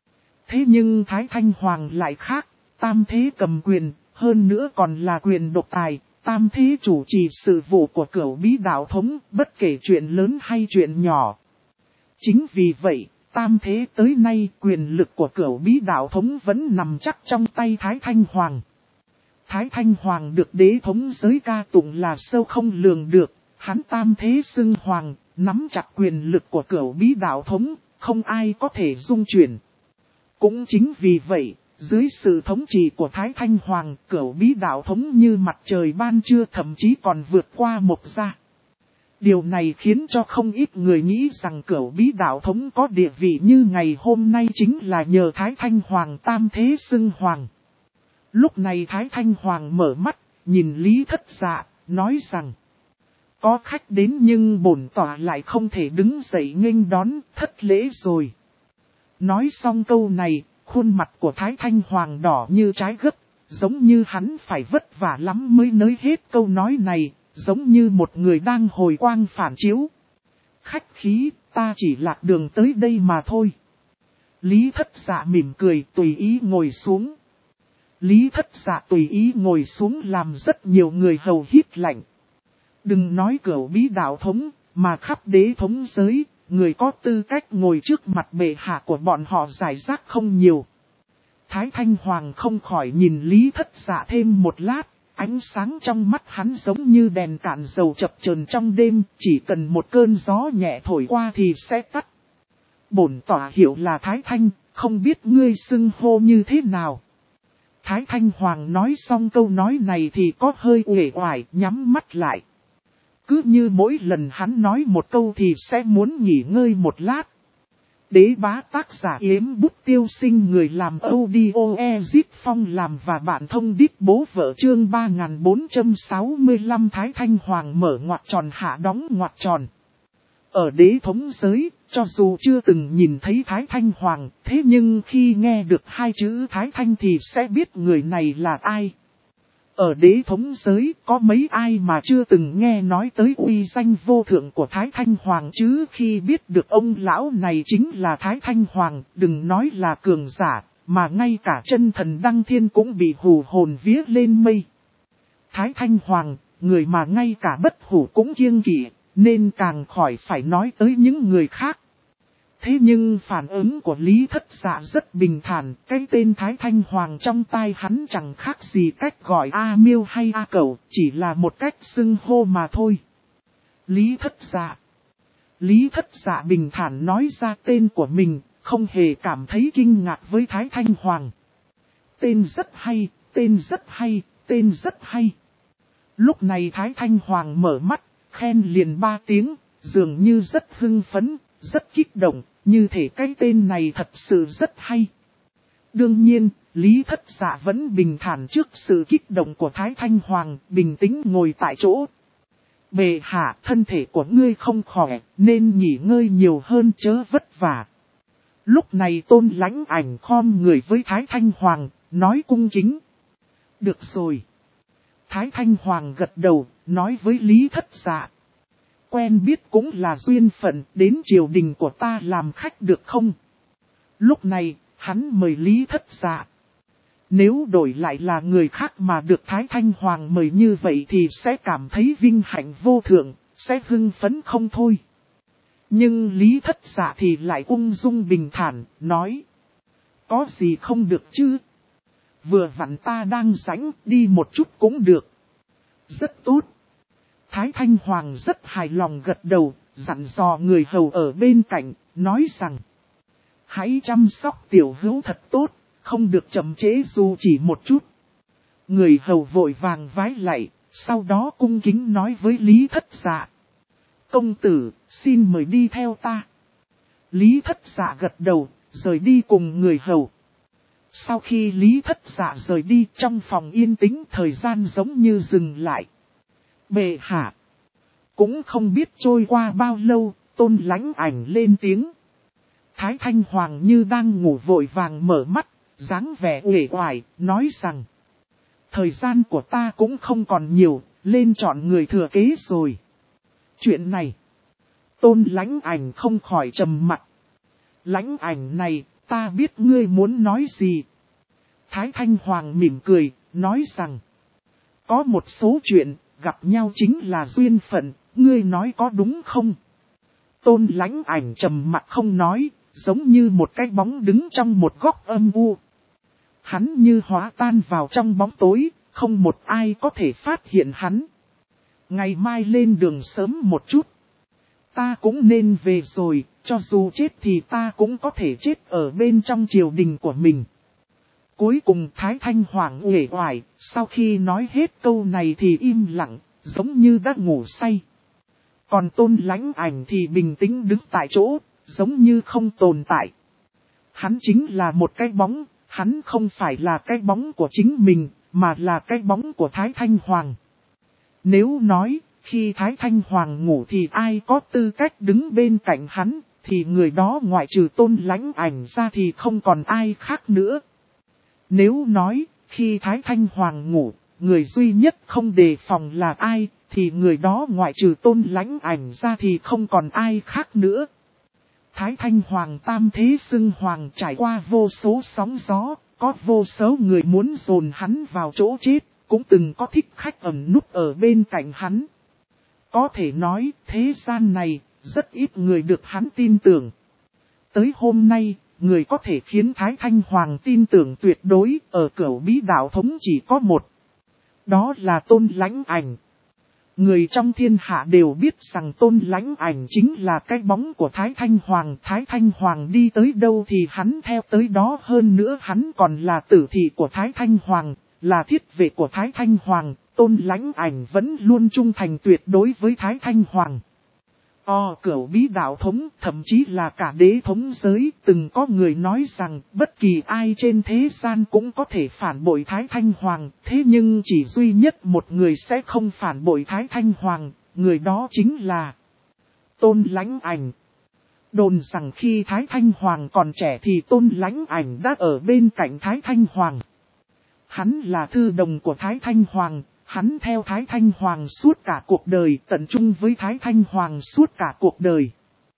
Thế nhưng Thái Thanh Hoàng lại khác, tam thế cầm quyền, hơn nữa còn là quyền độc tài, tam thế chủ trì sự vụ của Cửu Bí đạo thống, bất kể chuyện lớn hay chuyện nhỏ. Chính vì vậy, tam thế tới nay quyền lực của Cửu Bí đạo thống vẫn nằm chắc trong tay Thái Thanh Hoàng. Thái Thanh Hoàng được đế thống giới ca tụng là sâu không lường được, hắn tam thế xưng hoàng, nắm chặt quyền lực của Cửu Bí đạo thống, không ai có thể dung chuyển. Cũng chính vì vậy, dưới sự thống trị của Thái Thanh Hoàng, Cửu Bí đạo thống như mặt trời ban trưa, thậm chí còn vượt qua Mộc Gia. Điều này khiến cho không ít người nghĩ rằng Cửu Bí đạo thống có địa vị như ngày hôm nay chính là nhờ Thái Thanh Hoàng tam thế xưng hoàng. Lúc này Thái Thanh Hoàng mở mắt, nhìn Lý Thất Dạ, nói rằng: có khách đến nhưng bổn tọa lại không thể đứng dậy nghênh đón, thất lễ rồi. Nói xong câu này, khuôn mặt của Thái Thanh Hoàng đỏ như trái gấc, giống như hắn phải vất vả lắm mới nói hết câu nói này, giống như một người đang hồi quang phản chiếu. Khách khí, ta chỉ lạc đường tới đây mà thôi. Lý Thất Dạ mỉm cười tùy ý ngồi xuống. Lý Thất Dạ tùy ý ngồi xuống làm rất nhiều người hầu hít lạnh. Đừng nói Cửu Bí đạo thống, mà khắp đế thống giới, người có tư cách ngồi trước mặt bệ hạ của bọn họ giải rác không nhiều. Thái Thanh Hoàng không khỏi nhìn Lý Thất Dạ thêm một lát, ánh sáng trong mắt hắn giống như đèn cạn dầu chập chờn trong đêm, chỉ cần một cơn gió nhẹ thổi qua thì sẽ tắt. Bổn tọa hiểu là Thái Thanh, không biết ngươi xưng hô như thế nào. Thái Thanh Hoàng nói xong câu nói này thì có hơi uể oải, nhắm mắt lại. Cứ như mỗi lần hắn nói một câu thì sẽ muốn nghỉ ngơi một lát. Đế bá tác giả Yếm Bút Tiêu Sinh, người làm audio Ezip Phong làm và bạn thông đít bố vợ, chương 3465. Thái Thanh Hoàng mở ngoặc tròn hạ đóng ngoặc tròn. Ở đế thống giới, cho dù chưa từng nhìn thấy Thái Thanh Hoàng, thế nhưng khi nghe được hai chữ Thái Thanh thì sẽ biết người này là ai. Ở đế thống giới có mấy ai mà chưa từng nghe nói tới uy danh vô thượng của Thái Thanh Hoàng chứ, khi biết được ông lão này chính là Thái Thanh Hoàng, đừng nói là cường giả, mà ngay cả chân thần Đăng Thiên cũng bị hù hồn vía lên mây. Thái Thanh Hoàng, người mà ngay cả bất hủ cũng kiêng kỵ, nên càng khỏi phải nói tới những người khác. Thế nhưng phản ứng của Lý Thất Dạ rất bình thản, cái tên Thái Thanh Hoàng trong tai hắn chẳng khác gì cách gọi A Miêu hay A Cẩu, chỉ là một cách xưng hô mà thôi. Lý Thất Dạ. Lý Thất Dạ bình thản nói ra tên của mình, không hề cảm thấy kinh ngạc với Thái Thanh Hoàng. Tên rất hay, tên rất hay, tên rất hay. Lúc này Thái Thanh Hoàng mở mắt, khen liền 3 tiếng, dường như rất hưng phấn, rất kích động, như thể cái tên này thật sự rất hay. Đương nhiên, Lý Thất Dạ vẫn bình thản trước sự kích động của Thái Thanh Hoàng, bình tĩnh ngồi tại chỗ. Bệ hạ, thân thể của ngươi không khỏe, nên nghỉ ngơi nhiều hơn chớ vất vả. Lúc này Tôn Lãnh Ảnh khom người với Thái Thanh Hoàng, nói cung kính. Được rồi. Thái Thanh Hoàng gật đầu, nói với Lý Thất Dạ. Quen biết cũng là duyên phận, đến triều đình của ta làm khách được không? Lúc này, hắn mời Lý Thất Dạ. Nếu đổi lại là người khác mà được Thái Thanh Hoàng mời như vậy thì sẽ cảm thấy vinh hạnh vô thượng, sẽ hưng phấn không thôi. Nhưng Lý Thất Dạ thì lại ung dung bình thản, nói. Có gì không được chứ? Vừa vặn ta đang rảnh, đi một chút cũng được. Rất tốt. Thái Thanh Hoàng rất hài lòng gật đầu, dặn dò người hầu ở bên cạnh, nói rằng. Hãy chăm sóc tiểu hữu thật tốt, không được chậm trễ dù chỉ một chút. Người hầu vội vàng vái lạy, sau đó cung kính nói với Lý Thất Dạ. Công tử, xin mời đi theo ta. Lý Thất Dạ gật đầu, rời đi cùng người hầu. Sau khi Lý Thất Dạ rời đi, trong phòng yên tĩnh, thời gian giống như dừng lại. Bệ hạ. Cũng không biết trôi qua bao lâu, Tôn Lãnh Ảnh lên tiếng. Thái Thanh Hoàng như đang ngủ vội vàng mở mắt, dáng vẻ uể oải, nói rằng. Thời gian của ta cũng không còn nhiều, lên chọn người thừa kế rồi. Chuyện này, Tôn Lãnh Ảnh không khỏi trầm mặt. Lãnh Ảnh này, Ta biết ngươi muốn nói gì. Thái Thanh Hoàng mỉm cười, nói rằng. Có một số chuyện, gặp nhau chính là duyên phận, ngươi nói có đúng không? Tôn Lãnh Ảnh trầm mặc không nói, giống như một cái bóng đứng trong một góc âm u. Hắn như hóa tan vào trong bóng tối, không một ai có thể phát hiện hắn. Ngày mai lên đường sớm một chút. Ta cũng nên về rồi, cho dù chết thì ta cũng có thể chết ở bên trong triều đình của mình. Cuối cùng Thái Thanh Hoàng uể oải, sau khi nói hết câu này thì im lặng, giống như đã ngủ say. Còn Tôn Lãnh Ảnh thì bình tĩnh đứng tại chỗ, giống như không tồn tại. Hắn chính là một cái bóng, hắn không phải là cái bóng của chính mình, mà là cái bóng của Thái Thanh Hoàng. Nếu nói, khi Thái Thanh Hoàng ngủ thì ai có tư cách đứng bên cạnh hắn, thì người đó ngoại trừ Tôn Lãnh Ảnh ra thì không còn ai khác nữa. Nếu nói, khi Thái Thanh Hoàng ngủ, người duy nhất không đề phòng là ai, thì người đó ngoại trừ Tôn Lãnh Ảnh ra thì không còn ai khác nữa. Thái Thanh Hoàng tam thế xưng hoàng trải qua vô số sóng gió, có vô số người muốn dồn hắn vào chỗ chết, cũng từng có thích khách ẩn núp ở bên cạnh hắn. Có thể nói, thế gian này, rất ít người được hắn tin tưởng. Tới hôm nay, người có thể khiến Thái Thanh Hoàng tin tưởng tuyệt đối ở Cửu Bí Đạo Thống chỉ có một. Đó là Tôn Lãnh Ảnh. Người trong thiên hạ đều biết rằng Tôn Lãnh Ảnh chính là cái bóng của Thái Thanh Hoàng. Thái Thanh Hoàng đi tới đâu thì hắn theo tới đó, hơn nữa hắn còn là tử thị của Thái Thanh Hoàng, là thiết vệ của Thái Thanh Hoàng. Tôn Lãnh Ảnh vẫn luôn trung thành tuyệt đối với Thái Thanh Hoàng. Cửu Bí Đạo Thống, thậm chí là cả đế thống giới, từng có người nói rằng bất kỳ ai trên thế gian cũng có thể phản bội Thái Thanh Hoàng, thế nhưng chỉ duy nhất một người sẽ không phản bội Thái Thanh Hoàng, người đó chính là Tôn Lãnh Ảnh. Đồn rằng khi Thái Thanh Hoàng còn trẻ thì Tôn Lãnh Ảnh đã ở bên cạnh Thái Thanh Hoàng. Hắn là thư đồng của Thái Thanh Hoàng. Hắn theo Thái Thanh Hoàng suốt cả cuộc đời, tận trung với Thái Thanh Hoàng suốt cả cuộc đời.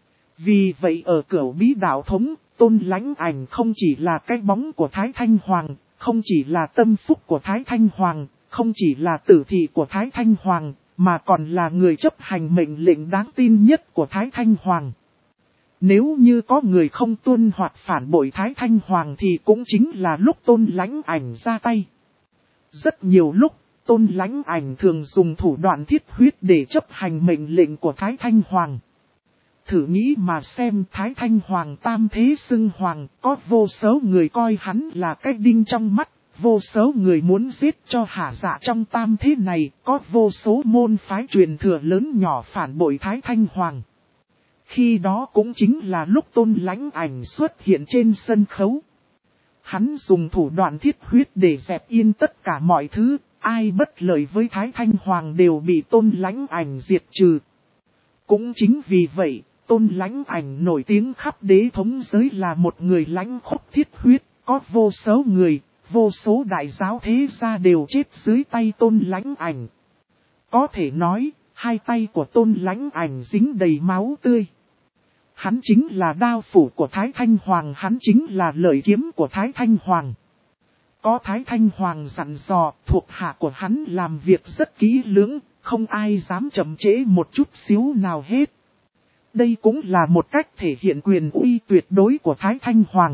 Vì vậy ở Cửu Bí Đạo Thống, Tôn Lãnh Ảnh không chỉ là cái bóng của Thái Thanh Hoàng, không chỉ là tâm phúc của Thái Thanh Hoàng, không chỉ là tử thị của Thái Thanh Hoàng, mà còn là người chấp hành mệnh lệnh đáng tin nhất của Thái Thanh Hoàng. Nếu như có người không tuân hoặc phản bội Thái Thanh Hoàng thì cũng chính là lúc Tôn Lãnh Ảnh ra tay. Rất nhiều lúc, Tôn Lãnh Ảnh thường dùng thủ đoạn thiết huyết để chấp hành mệnh lệnh của Thái Thanh Hoàng. Thử nghĩ mà xem, Thái Thanh Hoàng tam thế xưng hoàng, có vô số người coi hắn là cái đinh trong mắt, vô số người muốn giết cho hả dạ trong tam thế này, có vô số môn phái truyền thừa lớn nhỏ phản bội Thái Thanh Hoàng. Khi đó cũng chính là lúc Tôn Lãnh Ảnh xuất hiện trên sân khấu. Hắn dùng thủ đoạn thiết huyết để dẹp yên tất cả mọi thứ. Ai bất lợi với Thái Thanh Hoàng đều bị Tôn Lãnh Ảnh diệt trừ. Cũng chính vì vậy, Tôn Lãnh Ảnh nổi tiếng khắp đế thống giới là một người lãnh khốc thiết huyết, có vô số người, vô số đại giáo thế gia đều chết dưới tay Tôn Lãnh Ảnh. Có thể nói, hai tay của Tôn Lãnh Ảnh dính đầy máu tươi. Hắn chính là đao phủ của Thái Thanh Hoàng, hắn chính là lợi kiếm của Thái Thanh Hoàng. Có Thái Thanh Hoàng dặn dò, thuộc hạ của hắn làm việc rất kỹ lưỡng, không ai dám chậm trễ một chút xíu nào hết. Đây cũng là một cách thể hiện quyền uy tuyệt đối của Thái Thanh Hoàng.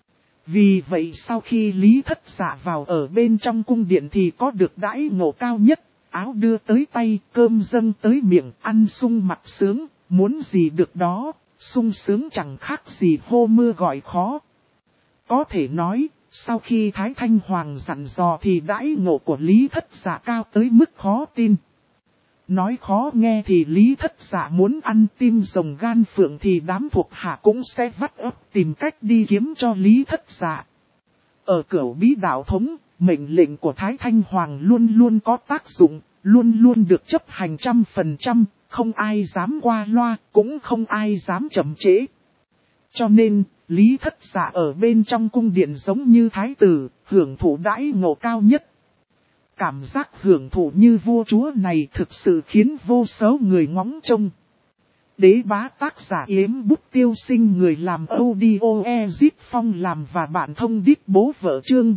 Vì vậy sau khi Lý Thất Dạ vào ở bên trong cung điện thì có được đãi ngộ cao nhất, áo đưa tới tay, cơm dâng tới miệng, ăn sung mặc sướng, muốn gì được đó, sung sướng chẳng khác gì hô mưa gọi khó. Có thể nói, sau khi Thái Thanh Hoàng dặn dò thì đãi ngộ của Lý Thất Dạ cao tới mức khó tin. Nói khó nghe thì Lý Thất Dạ muốn ăn tim rồng gan phượng thì đám thuộc hạ cũng sẽ vắt ấp tìm cách đi kiếm cho Lý Thất Dạ. Ở Cửu Bí Đạo Thống, mệnh lệnh của Thái Thanh Hoàng luôn luôn có tác dụng, luôn luôn được chấp hành 100%, không ai dám qua loa, cũng không ai dám chậm trễ. Cho nên, Lý Thất Dạ ở bên trong cung điện giống như thái tử, hưởng thụ đãi ngộ cao nhất. Cảm giác hưởng thụ như vua chúa này thực sự khiến vô số người ngóng trông. Đế bá tác giả Yếm Bút Tiêu Sinh, người làm audio Ezit Phong làm và bạn thông đít bố vợ, chương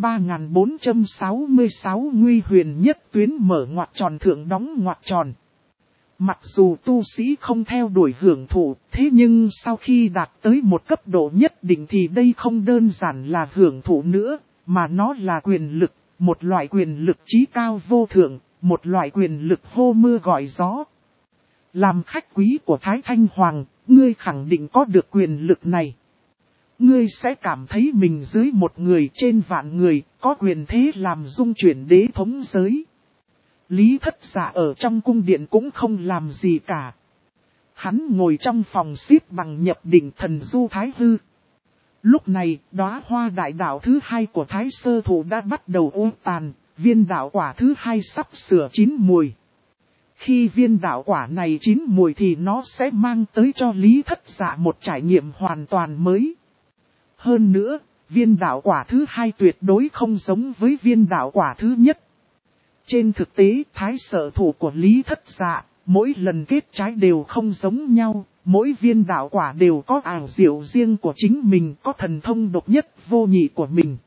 3466 nguy huyền nhất tuyến mở ngoặc tròn thượng đóng ngoặc tròn. Mặc dù tu sĩ không theo đuổi hưởng thụ, thế nhưng sau khi đạt tới một cấp độ nhất định thì đây không đơn giản là hưởng thụ nữa, mà nó là quyền lực, một loại quyền lực chí cao vô thượng, một loại quyền lực hô mưa gọi gió. Làm khách quý của Thái Thanh Hoàng, ngươi khẳng định có được quyền lực này. Ngươi sẽ cảm thấy mình dưới một người trên vạn người, có quyền thế làm dung chuyển đế thống giới. Lý Thất Dạ ở trong cung điện cũng không làm gì cả. Hắn ngồi trong phòng xếp bằng nhập định thần du thái hư. Lúc này, đóa hoa đại đạo thứ hai của Thái Sơ Thụ đã bắt đầu ô tàn, viên đạo quả thứ hai sắp sửa chín mùi. Khi viên đạo quả này chín mùi thì nó sẽ mang tới cho Lý Thất Dạ một trải nghiệm hoàn toàn mới. Hơn nữa, viên đạo quả thứ hai tuyệt đối không giống với viên đạo quả thứ nhất. Trên thực tế, Thái Sở Thụ của Lý Thất Dạ, mỗi lần kết trái đều không giống nhau, mỗi viên đạo quả đều có ảo diệu riêng của chính mình, có thần thông độc nhất vô nhị của mình.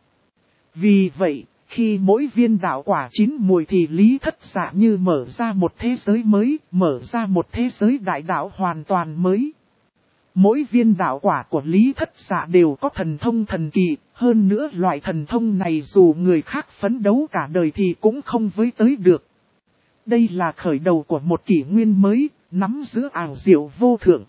Vì vậy, khi mỗi viên đạo quả chín mùi thì Lý Thất Dạ như mở ra một thế giới mới, mở ra một thế giới đại đạo hoàn toàn mới. Mỗi viên đạo quả của Lý Thất Dạ đều có thần thông thần kỳ, hơn nữa loại thần thông này dù người khác phấn đấu cả đời thì cũng không với tới được. Đây là khởi đầu của một kỷ nguyên mới, nắm giữ ảo diệu vô thượng.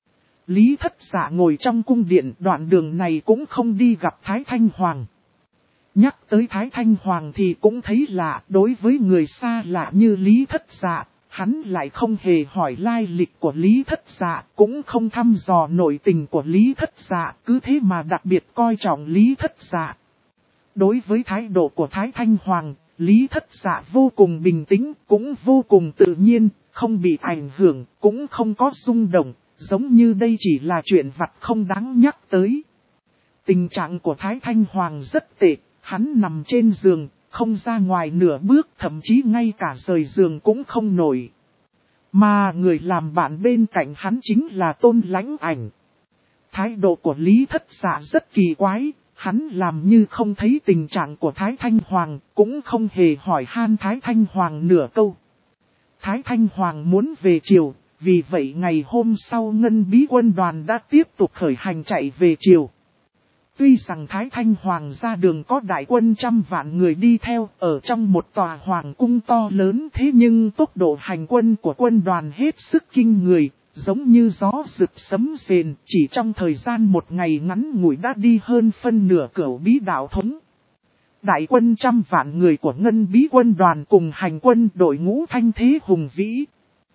Lý Thất Dạ ngồi trong cung điện, đoạn đường này cũng không đi gặp Thái Thanh Hoàng. Nhắc tới Thái Thanh Hoàng thì cũng thấy lạ, đối với người xa lạ như Lý Thất Dạ, hắn lại không hề hỏi lai lịch của Lý Thất Dạ, cũng không thăm dò nội tình của Lý Thất Dạ, cứ thế mà đặc biệt coi trọng Lý Thất Dạ. Đối với thái độ của Thái Thanh Hoàng, Lý Thất Dạ vô cùng bình tĩnh, cũng vô cùng tự nhiên, không bị ảnh hưởng, cũng không có xung động, giống như đây chỉ là chuyện vặt không đáng nhắc tới. Tình trạng của Thái Thanh Hoàng rất tệ, hắn nằm trên giường, không ra ngoài nửa bước, thậm chí ngay cả rời giường cũng không nổi. Mà người làm bạn bên cạnh hắn chính là Tôn Lãnh Ảnh. Thái độ của Lý Thất Dạ rất kỳ quái, hắn làm như không thấy tình trạng của Thái Thanh Hoàng, cũng không hề hỏi han Thái Thanh Hoàng nửa câu. Thái Thanh Hoàng muốn về triều, vì vậy ngày hôm sau Ngân Bí quân đoàn đã tiếp tục khởi hành chạy về triều. Tuy rằng Thái Thanh Hoàng ra đường có đại quân trăm vạn người đi theo ở trong một tòa hoàng cung to lớn, thế nhưng tốc độ hành quân của quân đoàn hết sức kinh người, giống như gió rực sấm rền, chỉ trong thời gian một ngày ngắn ngủi đã đi hơn phân nửa Cửu Bí đạo thống. Đại quân trăm vạn người của Ngân Bí quân đoàn cùng hành quân đội ngũ thanh thế hùng vĩ.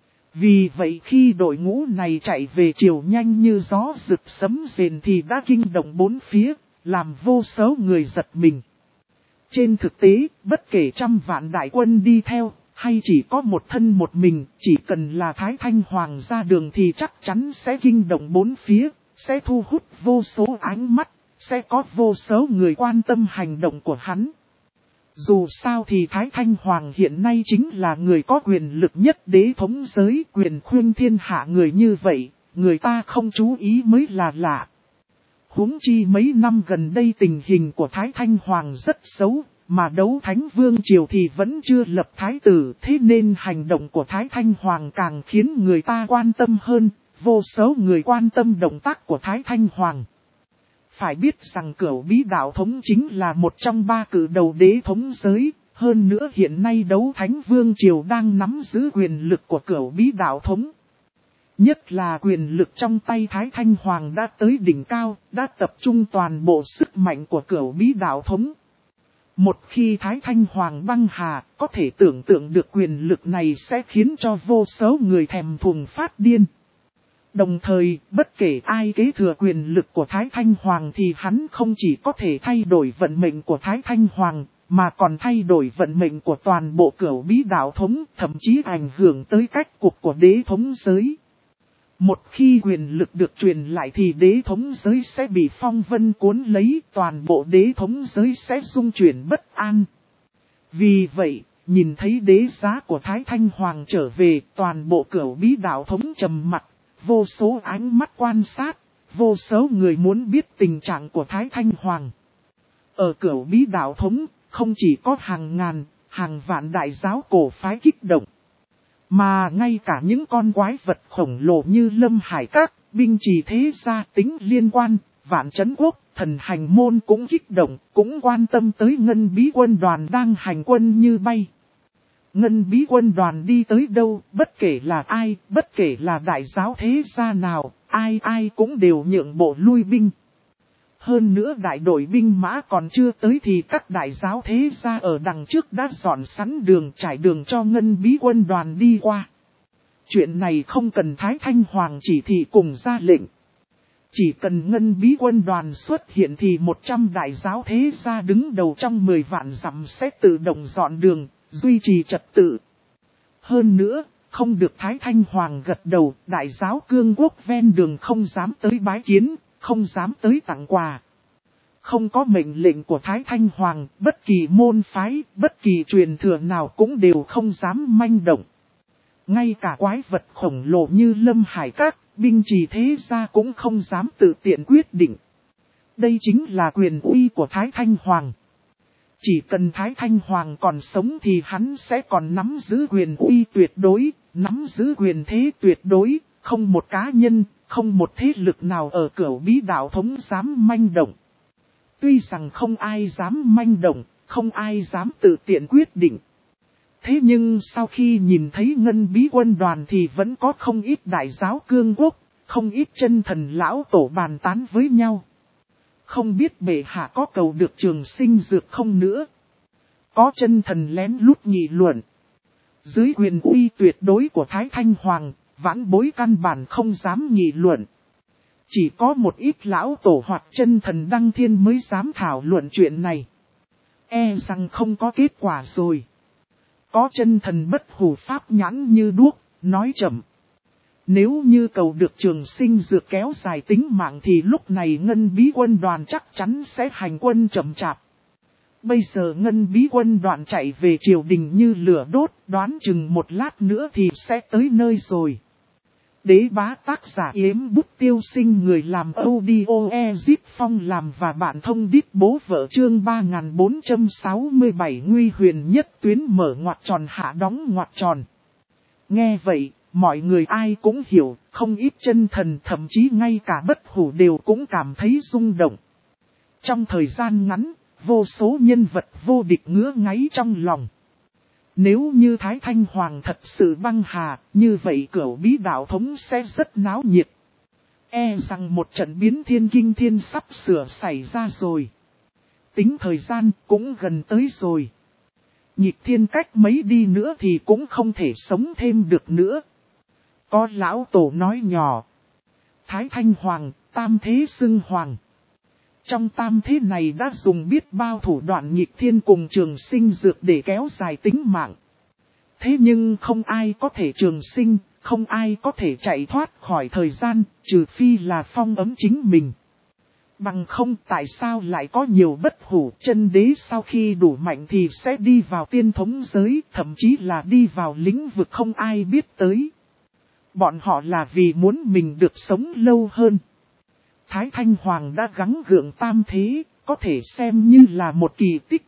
Vì vậy khi đội ngũ này chạy về triều nhanh như gió rực sấm rền thì đã kinh động bốn phía, làm vô số người giật mình. Trên thực tế, bất kể trăm vạn đại quân đi theo, hay chỉ có một thân một mình, chỉ cần là Thái Thanh Hoàng ra đường thì chắc chắn sẽ kinh động bốn phía, sẽ thu hút vô số ánh mắt, sẽ có vô số người quan tâm hành động của hắn. Dù sao thì Thái Thanh Hoàng hiện nay chính là người có quyền lực nhất đế thống giới, quyền khuyên thiên hạ người như vậy, người ta không chú ý mới là lạ. Huống chi mấy năm gần đây tình hình của Thái Thanh Hoàng rất xấu, mà Đấu Thánh Vương Triều thì vẫn chưa lập thái tử, thế nên hành động của Thái Thanh Hoàng càng khiến người ta quan tâm hơn, vô số người quan tâm động tác của Thái Thanh Hoàng. Phải biết rằng Cửu Bí đạo thống chính là một trong ba cử đầu đế thống giới, hơn nữa hiện nay Đấu Thánh Vương Triều đang nắm giữ quyền lực của Cửu Bí đạo thống. Nhất là quyền lực trong tay Thái Thanh Hoàng đã tới đỉnh cao, đã tập trung toàn bộ sức mạnh của Cửu Bí đạo thống. Một khi Thái Thanh Hoàng băng hà, có thể tưởng tượng được quyền lực này sẽ khiến cho vô số người thèm thuồng phát điên. Đồng thời, bất kể ai kế thừa quyền lực của Thái Thanh Hoàng thì hắn không chỉ có thể thay đổi vận mệnh của Thái Thanh Hoàng, mà còn thay đổi vận mệnh của toàn bộ Cửu Bí đạo thống, thậm chí ảnh hưởng tới cách cục của đế thống giới. Một khi quyền lực được truyền lại thì đế thống giới sẽ bị phong vân cuốn lấy, toàn bộ đế thống giới sẽ rung chuyển bất an. Vì vậy, nhìn thấy đế giá của Thái Thanh Hoàng trở về, toàn bộ Cửu Bí đạo thống trầm mặc, vô số ánh mắt quan sát, vô số người muốn biết tình trạng của Thái Thanh Hoàng. Ở Cửu Bí đạo thống, không chỉ có hàng ngàn, hàng vạn đại giáo cổ phái kích động, mà ngay cả những con quái vật khổng lồ như Lâm Hải Các, binh trì thế gia tính liên quan, Vạn Chấn Quốc, Thần Hành Môn cũng kích động, cũng quan tâm tới Ngân Bí quân đoàn đang hành quân như bay. Ngân Bí quân đoàn đi tới đâu, bất kể là ai, bất kể là đại giáo thế gia nào, ai cũng đều nhượng bộ lui binh. Hơn nữa đại đội binh mã còn chưa tới thì các đại giáo thế gia ở đằng trước đã dọn sẵn đường trải đường cho Ngân Bí quân đoàn đi qua. Chuyện này không cần Thái Thanh Hoàng chỉ thị cùng ra lệnh. Chỉ cần Ngân Bí quân đoàn xuất hiện thì 100 đại giáo thế gia đứng đầu trong 10 vạn dặm sẽ tự động dọn đường, duy trì trật tự. Hơn nữa, không được Thái Thanh Hoàng gật đầu, đại giáo cương quốc ven đường không dám tới bái kiến, không dám tới tặng quà. Không có mệnh lệnh của Thái Thanh Hoàng, bất kỳ môn phái, bất kỳ truyền thừa nào cũng đều không dám manh động. Ngay cả quái vật khổng lồ như Lâm Hải Các, binh trì thế gia cũng không dám tự tiện quyết định. Đây chính là quyền uy của Thái Thanh Hoàng. Chỉ cần Thái Thanh Hoàng còn sống thì hắn sẽ còn nắm giữ quyền uy tuyệt đối, nắm giữ quyền thế tuyệt đối, không một cá nhân, không một thế lực nào ở Cửu Bí đạo thống dám manh động. Tuy rằng không ai dám manh động, không ai dám tự tiện quyết định. Thế nhưng sau khi nhìn thấy Ngân Bí quân đoàn thì vẫn có không ít đại giáo cương quốc, không ít chân thần lão tổ bàn tán với nhau. Không biết bệ hạ có cầu được trường sinh dược không nữa. Có chân thần lén lút nghị luận. Dưới quyền uy tuyệt đối của Thái Thanh Hoàng, vãn bối căn bản không dám nghị luận. Chỉ có một ít lão tổ hoặc chân thần đăng thiên mới dám thảo luận chuyện này. E rằng không có kết quả rồi. Có chân thần bất hủ pháp nhãn như đuốc, nói chậm. Nếu như cầu được trường sinh dược kéo dài tính mạng thì lúc này Ngân Bí quân đoàn chắc chắn sẽ hành quân chậm chạp. Bây giờ Ngân Bí quân đoàn chạy về triều đình như lửa đốt, đoán chừng một lát nữa thì sẽ tới nơi rồi. Đế bá tác giả Yếm Bút Tiêu Sinh, người làm audio Zip Phong làm và bạn thông đít bố vợ chương 3467 nguy huyền nhất tuyến mở ngoặc tròn hạ đóng ngoặc tròn. Nghe vậy, mọi người ai cũng hiểu, không ít chân thần thậm chí ngay cả bất hủ đều cũng cảm thấy rung động. Trong thời gian ngắn, vô số nhân vật vô địch ngứa ngáy trong lòng. Nếu như Thái Thanh Hoàng thật sự băng hà, như vậy Cửu Bí đạo thống sẽ rất náo nhiệt. E rằng một trận biến thiên kinh thiên sắp sửa xảy ra rồi. Tính thời gian cũng gần tới rồi. Nhịp thiên cách mấy đi nữa thì cũng không thể sống thêm được nữa. Có lão tổ nói nhỏ. Thái Thanh Hoàng, tam thế xưng hoàng. Trong tam thế này đã dùng biết bao thủ đoạn nhịp thiên cùng trường sinh dược để kéo dài tính mạng. Thế nhưng không ai có thể trường sinh, không ai có thể chạy thoát khỏi thời gian, trừ phi là phong ấm chính mình. Bằng không tại sao lại có nhiều bất hủ chân đế sau khi đủ mạnh thì sẽ đi vào tiên thống giới, thậm chí là đi vào lĩnh vực không ai biết tới. Bọn họ là vì muốn mình được sống lâu hơn. Thái Thanh Hoàng đã gắng gượng tam thế, có thể xem như là một kỳ tích.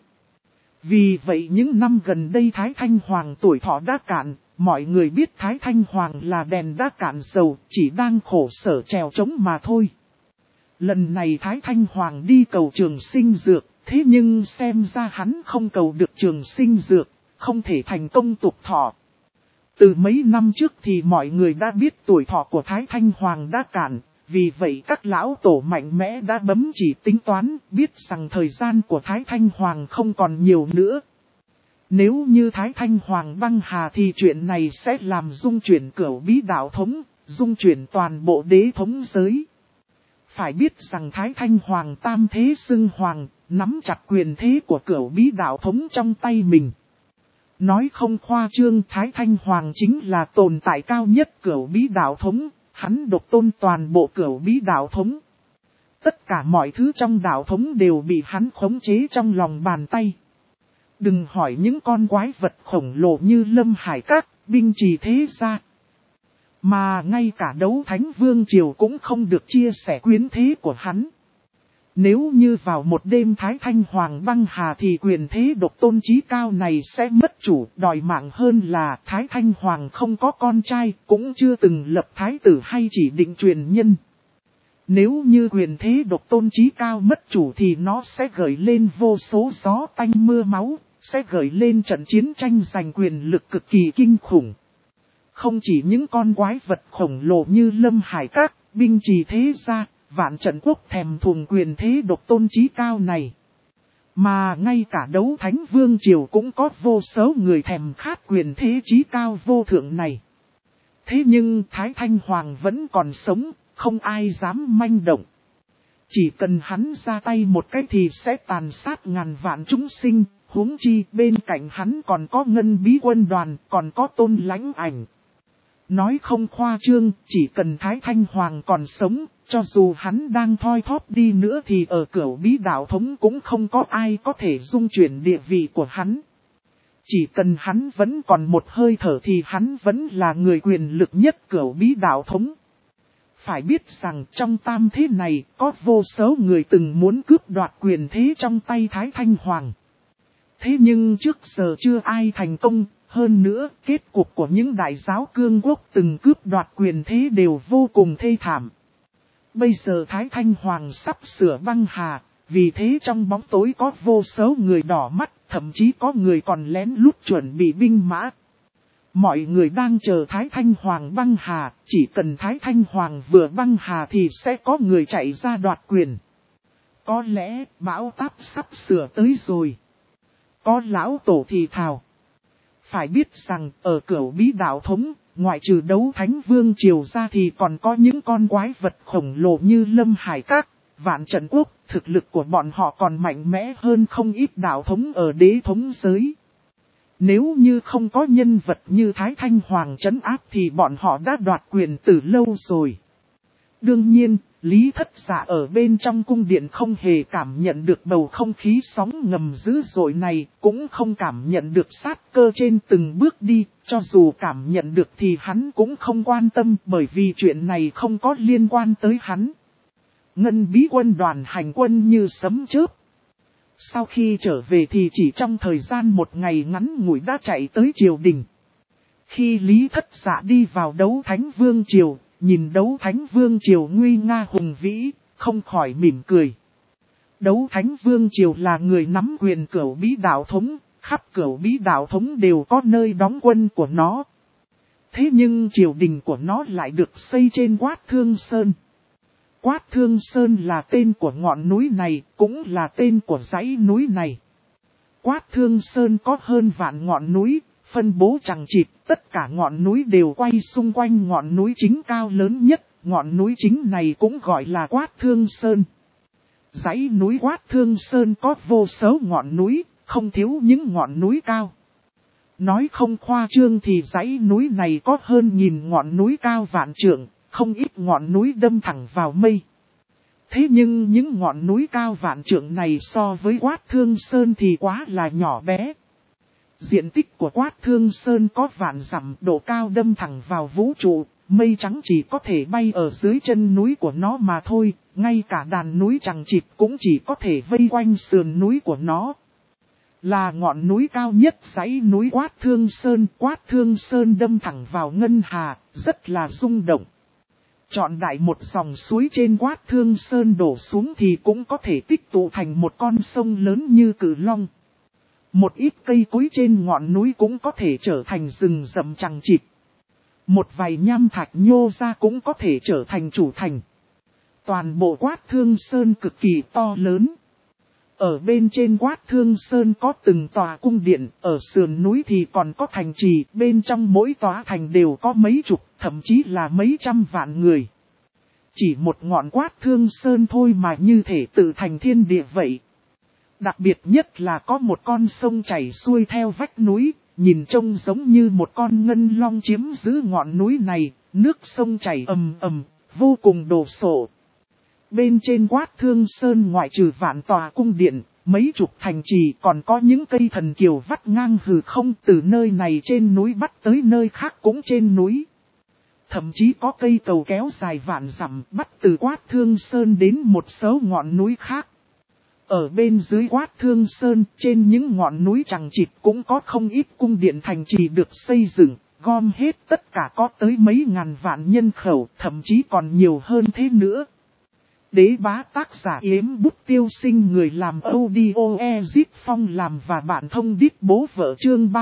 Vì vậy những năm gần đây Thái Thanh Hoàng tuổi thọ đã cạn, mọi người biết Thái Thanh Hoàng là đèn đã cạn dầu, chỉ đang khổ sở trèo trống mà thôi. Lần này Thái Thanh Hoàng đi cầu trường sinh dược, thế nhưng xem ra hắn không cầu được trường sinh dược, không thể thành công tục thọ. Từ mấy năm trước thì mọi người đã biết tuổi thọ của Thái Thanh Hoàng đã cạn. Vì vậy các lão tổ mạnh mẽ đã bấm chỉ tính toán, biết rằng thời gian của Thái Thanh Hoàng không còn nhiều nữa. Nếu như Thái Thanh Hoàng băng hà thì chuyện này sẽ làm dung chuyển Cửu Bí đạo thống, dung chuyển toàn bộ đế thống giới. Phải biết rằng Thái Thanh Hoàng tam thế xưng hoàng, nắm chặt quyền thế của Cửu Bí đạo thống trong tay mình. Nói không khoa trương, Thái Thanh Hoàng chính là tồn tại cao nhất Cửu Bí đạo thống. Hắn độc tôn toàn bộ Cửu Bí đạo thống. Tất cả mọi thứ trong đạo thống đều bị hắn khống chế trong lòng bàn tay. Đừng hỏi những con quái vật khổng lồ như Lâm Hải Các, binh trì thế gia. Mà ngay cả Đấu Thánh Vương Triều cũng không được chia sẻ quyền thế của hắn. Nếu như vào một đêm Thái Thanh Hoàng băng hà thì quyền thế độc tôn trí cao này sẽ mất chủ, đòi mạng hơn là Thái Thanh Hoàng không có con trai, cũng chưa từng lập thái tử hay chỉ định truyền nhân. Nếu như quyền thế độc tôn trí cao mất chủ thì nó sẽ gợi lên vô số gió tanh mưa máu, sẽ gợi lên trận chiến tranh giành quyền lực cực kỳ kinh khủng. Không chỉ những con quái vật khổng lồ như Lâm Hải Các, binh trì thế gia, vạn trận quốc thèm thuồng quyền thế độc tôn trí cao này. Mà ngay cả Đấu Thánh Vương Triều cũng có vô số người thèm khát quyền thế trí cao vô thượng này. Thế nhưng Thái Thanh Hoàng vẫn còn sống, không ai dám manh động. Chỉ cần hắn ra tay một cái thì sẽ tàn sát ngàn vạn chúng sinh, huống chi bên cạnh hắn còn có Ngân Bí Quân đoàn, còn có Tôn Lãnh Ảnh. Nói không khoa trương, chỉ cần Thái Thanh Hoàng còn sống, cho dù hắn đang thoi thóp đi nữa thì ở Cửu Bí Đạo Thống cũng không có ai có thể dung chuyển địa vị của hắn. Chỉ cần hắn vẫn còn một hơi thở thì hắn vẫn là người quyền lực nhất Cửu Bí Đạo Thống. Phải biết rằng trong tam thế này có vô số người từng muốn cướp đoạt quyền thế trong tay Thái Thanh Hoàng. Thế nhưng trước giờ chưa ai thành công. Hơn nữa, kết cục của những đại giáo cương quốc từng cướp đoạt quyền thế đều vô cùng thê thảm. Bây giờ Thái Thanh Hoàng sắp sửa băng hà, vì thế trong bóng tối có vô số người đỏ mắt, thậm chí có người còn lén lút chuẩn bị binh mã. Mọi người đang chờ Thái Thanh Hoàng băng hà, chỉ cần Thái Thanh Hoàng vừa băng hà thì sẽ có người chạy ra đoạt quyền. Có lẽ bão táp sắp sửa tới rồi. Có lão tổ thì thào. Phải biết rằng ở Cửu Bí Đạo Thống, ngoại trừ Đấu Thánh Vương Triều ra thì còn có những con quái vật khổng lồ như Lâm Hải Các, Vạn Trận Quốc, thực lực của bọn họ còn mạnh mẽ hơn không ít đạo thống ở đế thống giới. Nếu như không có nhân vật như Thái Thanh Hoàng trấn áp thì bọn họ đã đoạt quyền từ lâu rồi. Đương nhiên, Lý Thất Dạ ở bên trong cung điện không hề cảm nhận được bầu không khí sóng ngầm dữ dội này, cũng không cảm nhận được sát cơ trên từng bước đi, cho dù cảm nhận được thì hắn cũng không quan tâm bởi vì chuyện này không có liên quan tới hắn. Ngân Bí Quân đoàn hành quân như sấm chớp. Sau khi trở về thì chỉ trong thời gian một ngày ngắn ngủi đã chạy tới triều đình. Khi Lý Thất Dạ đi vào Đấu Thánh Vương Triều, nhìn Đấu Thánh Vương Triều nguy nga hùng vĩ, không khỏi mỉm cười. Đấu Thánh Vương Triều là người nắm quyền Cửu Bí Đạo Thống, khắp Cửu Bí Đạo Thống đều có nơi đóng quân của nó. Thế nhưng triều đình của nó lại được xây trên Quát Thương Sơn. Quát Thương Sơn là tên của ngọn núi này, cũng là tên của dãy núi này. Quát Thương Sơn có hơn vạn ngọn núi, phân bố chằng chịt, tất cả ngọn núi đều quay xung quanh ngọn núi chính cao lớn nhất, ngọn núi chính này cũng gọi là Quát Thương Sơn. Dãy núi Quát Thương Sơn có vô số ngọn núi, không thiếu những ngọn núi cao. Nói không khoa trương thì dãy núi này có hơn 1000 ngọn núi cao vạn trượng, không ít ngọn núi đâm thẳng vào mây. Thế nhưng những ngọn núi cao vạn trượng này so với Quát Thương Sơn thì quá là nhỏ bé. Diện tích của Quát Thương Sơn có vạn dặm, độ cao đâm thẳng vào vũ trụ, mây trắng chỉ có thể bay ở dưới chân núi của nó mà thôi, ngay cả đàn núi chằng chịt cũng chỉ có thể vây quanh sườn núi của nó. Là ngọn núi cao nhất dãy núi Quát Thương Sơn đâm thẳng vào ngân hà, rất là rung động. Chọn đại một dòng suối trên Quát Thương Sơn đổ xuống thì cũng có thể tích tụ thành một con sông lớn như Cửu Long. Một ít cây cối trên ngọn núi cũng có thể trở thành rừng rậm chằng chịt. Một vài nham thạch nhô ra cũng có thể trở thành chủ thành. Toàn bộ Quát Thương Sơn cực kỳ to lớn. Ở bên trên Quát Thương Sơn có từng tòa cung điện, ở sườn núi thì còn có thành trì, bên trong mỗi tòa thành đều có mấy chục, thậm chí là mấy trăm vạn người. Chỉ một ngọn Quát Thương Sơn thôi mà như thể tự thành thiên địa vậy. Đặc biệt nhất là có một con sông chảy xuôi theo vách núi, nhìn trông giống như một con ngân long chiếm giữ ngọn núi này, nước sông chảy ầm ầm, vô cùng đồ sộ. Bên trên Quát Thương Sơn ngoại trừ vạn tòa cung điện, mấy chục thành trì còn có những cây thần kiều vắt ngang hư không từ nơi này trên núi bắt tới nơi khác cũng trên núi. Thậm chí có cây cầu kéo dài vạn dặm bắt từ Quát Thương Sơn đến một số ngọn núi khác. Ở bên dưới Quát Thương Sơn, trên những ngọn núi chằng chịt cũng có không ít cung điện thành trì được xây dựng, gom hết tất cả có tới mấy ngàn vạn nhân khẩu, thậm chí còn nhiều hơn thế nữa. Đế bá tác giả Yếm Bút Tiêu Sinh, người làm audio Ezit Phong làm và bạn thông đít bố vợ, chương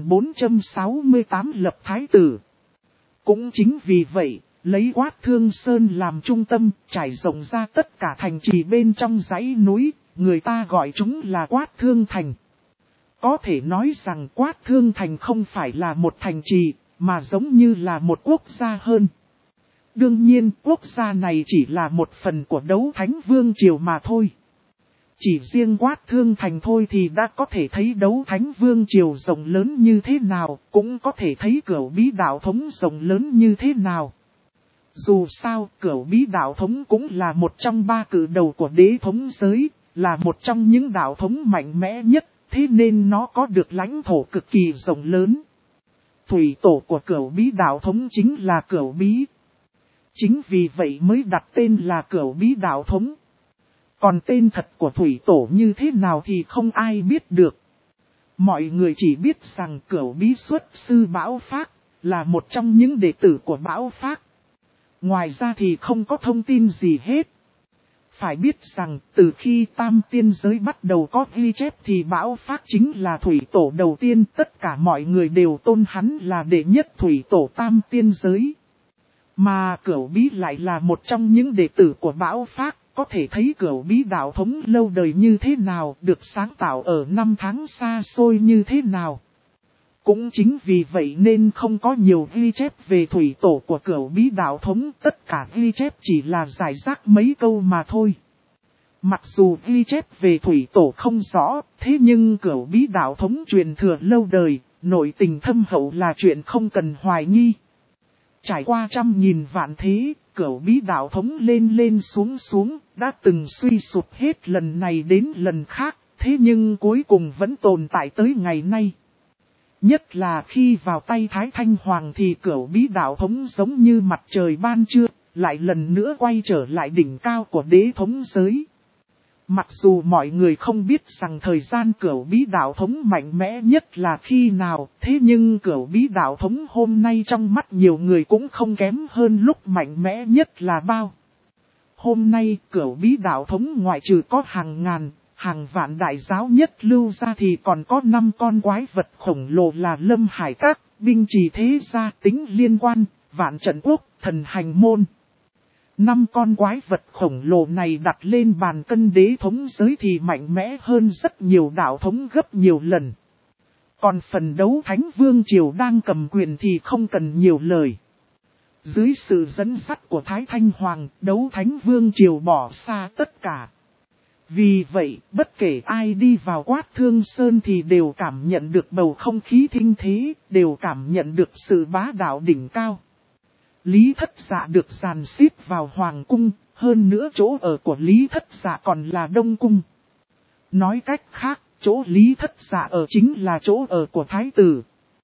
3468 lập thái tử. Cũng chính vì vậy, lấy Quát Thương Sơn làm trung tâm, trải rộng ra tất cả thành trì bên trong dãy núi, người ta gọi chúng là Quát Thương Thành. Có thể nói rằng Quát Thương Thành không phải là một thành trì, mà giống như là một quốc gia hơn. Đương nhiên, quốc gia này chỉ là một phần của Đấu Thánh Vương Triều mà thôi. Chỉ riêng Quát Thương Thành thôi thì đã có thể thấy Đấu Thánh Vương Triều rộng lớn như thế nào, cũng có thể thấy Cửu Bí Đạo Thống rộng lớn như thế nào. Dù sao, Cửu Bí Đạo Thống cũng là một trong ba cự đầu của đế thống giới, là một trong những đạo thống mạnh mẽ nhất, thế nên nó có được lãnh thổ cực kỳ rộng lớn. Thủy tổ của Cửu Bí Đạo Thống chính là Cửu Bí. Chính vì vậy mới đặt tên là Cửu Bí Đạo Thống. Còn tên thật của thủy tổ như thế nào thì không ai biết được. Mọi người chỉ biết rằng Cửu Bí xuất sư Bão Phác, là một trong những đệ tử của Bão Phác. Ngoài ra thì không có thông tin gì hết. Phải biết rằng từ khi Tam Tiên Giới bắt đầu có ghi chép thì Bão Phác chính là thủy tổ đầu tiên, tất cả mọi người đều tôn hắn là đệ nhất thủy tổ Tam Tiên Giới. Mà Cửu Bí lại là một trong những đệ tử của Bão Phác, có thể thấy Cửu Bí Đạo Thống lâu đời như thế nào, được sáng tạo ở năm tháng xa xôi như thế nào. Cũng chính vì vậy nên không có nhiều ghi chép về thủy tổ của Cửu Bí Đạo Thống, tất cả ghi chép chỉ là giải rác mấy câu mà thôi. Mặc dù ghi chép về thủy tổ không rõ, thế nhưng Cửu Bí Đạo Thống truyền thừa lâu đời, nội tình thâm hậu là chuyện không cần hoài nghi. Trải qua trăm nghìn vạn thế, Cửu Bí Đạo Thống lên lên xuống xuống, đã từng suy sụp hết lần này đến lần khác, thế nhưng cuối cùng vẫn tồn tại tới ngày nay. Nhất là khi vào tay Thái Thanh Hoàng thì Cửu Bí Đạo Thống giống như mặt trời ban trưa, lại lần nữa quay trở lại đỉnh cao của đế thống giới. Mặc dù mọi người không biết rằng thời gian Cửu Bí Đạo Thống mạnh mẽ nhất là khi nào, thế nhưng Cửu Bí Đạo Thống hôm nay trong mắt nhiều người cũng không kém hơn lúc mạnh mẽ nhất là bao. Hôm nay Cửu Bí Đạo Thống ngoại trừ có hàng ngàn, hàng vạn đại giáo nhất lưu ra thì còn có 5 con quái vật khổng lồ là Lâm Hải Các, Binh Trì Thế Gia, Tính Liên Quan, Vạn Trận Quốc, Thần Hành Môn. 5 con quái vật khổng lồ này đặt lên bàn cân đế thống giới thì mạnh mẽ hơn rất nhiều đạo thống gấp nhiều lần. Còn phần Đấu Thánh Vương Triều đang cầm quyền thì không cần nhiều lời. Dưới sự dẫn dắt của Thái Thanh Hoàng, Đấu Thánh Vương Triều bỏ xa tất cả. Vì vậy, bất kể ai đi vào Quát Thương Sơn thì đều cảm nhận được bầu không khí thinh thế, đều cảm nhận được sự bá đạo đỉnh cao. Lý Thất Dạ được dàn xếp vào Hoàng Cung, hơn nữa chỗ ở của Lý Thất Dạ còn là Đông Cung. Nói cách khác, chỗ Lý Thất Dạ ở chính là chỗ ở của Thái tử.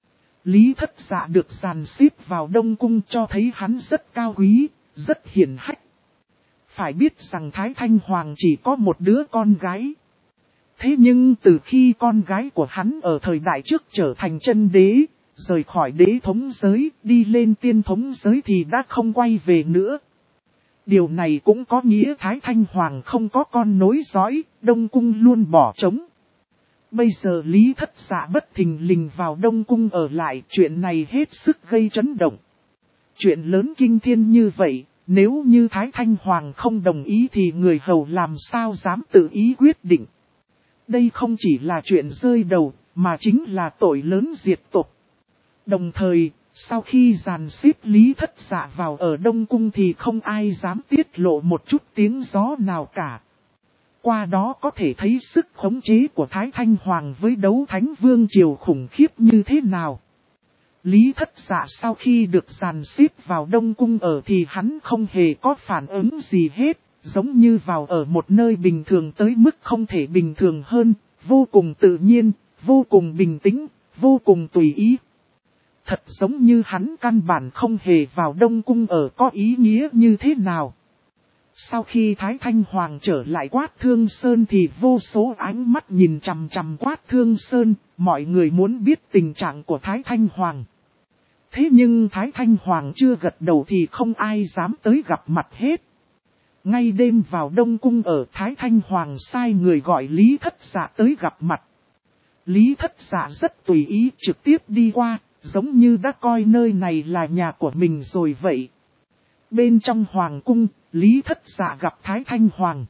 Lý Thất Dạ được dàn xếp vào Đông Cung cho thấy hắn rất cao quý, rất hiển hách. Phải biết rằng Thái Thanh Hoàng chỉ có một đứa con gái. Thế nhưng từ khi con gái của hắn ở thời đại trước trở thành chân đế, rời khỏi đế thống giới, đi lên tiên thống giới thì đã không quay về nữa. Điều này cũng có nghĩa Thái Thanh Hoàng không có con nối dõi, Đông Cung luôn bỏ trống. Bây giờ Lý Thất Dạ bất thình lình vào Đông Cung ở lại, chuyện này hết sức gây chấn động. Chuyện lớn kinh thiên như vậy, nếu như Thái Thanh Hoàng không đồng ý thì người hầu làm sao dám tự ý quyết định. Đây không chỉ là chuyện rơi đầu, mà chính là tội lớn diệt tộc. Đồng thời, sau khi dàn xếp Lý Thất Dạ vào ở Đông Cung thì không ai dám tiết lộ một chút tiếng gió nào cả. Qua đó có thể thấy sức khống chế của Thái Thanh Hoàng với Đấu Thánh Vương Triều khủng khiếp như thế nào. Lý Thất Dạ sau khi được dàn xếp vào Đông Cung ở thì hắn không hề có phản ứng gì hết, giống như vào ở một nơi bình thường tới mức không thể bình thường hơn, vô cùng tự nhiên, vô cùng bình tĩnh, vô cùng tùy ý. thật giống như hắn căn bản không hề vào Đông Cung ở có ý nghĩa như thế nào. Sau khi Thái Thanh Hoàng trở lại Quát Thương Sơn thì vô số ánh mắt nhìn chằm chằm Quát Thương Sơn, mọi người muốn biết tình trạng của Thái Thanh Hoàng. Thế nhưng Thái Thanh Hoàng chưa gật đầu thì không ai dám tới gặp mặt hết. Ngay đêm vào Đông Cung ở Thái Thanh Hoàng sai người gọi Lý Thất Dạ tới gặp mặt. Lý Thất Dạ rất tùy ý trực tiếp đi qua, giống như đã coi nơi này là nhà của mình rồi vậy. Bên trong Hoàng Cung, Lý Thất Dạ gặp Thái Thanh Hoàng.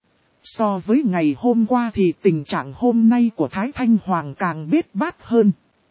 So với ngày hôm qua thì tình trạng hôm nay của Thái Thanh Hoàng càng bết bát hơn.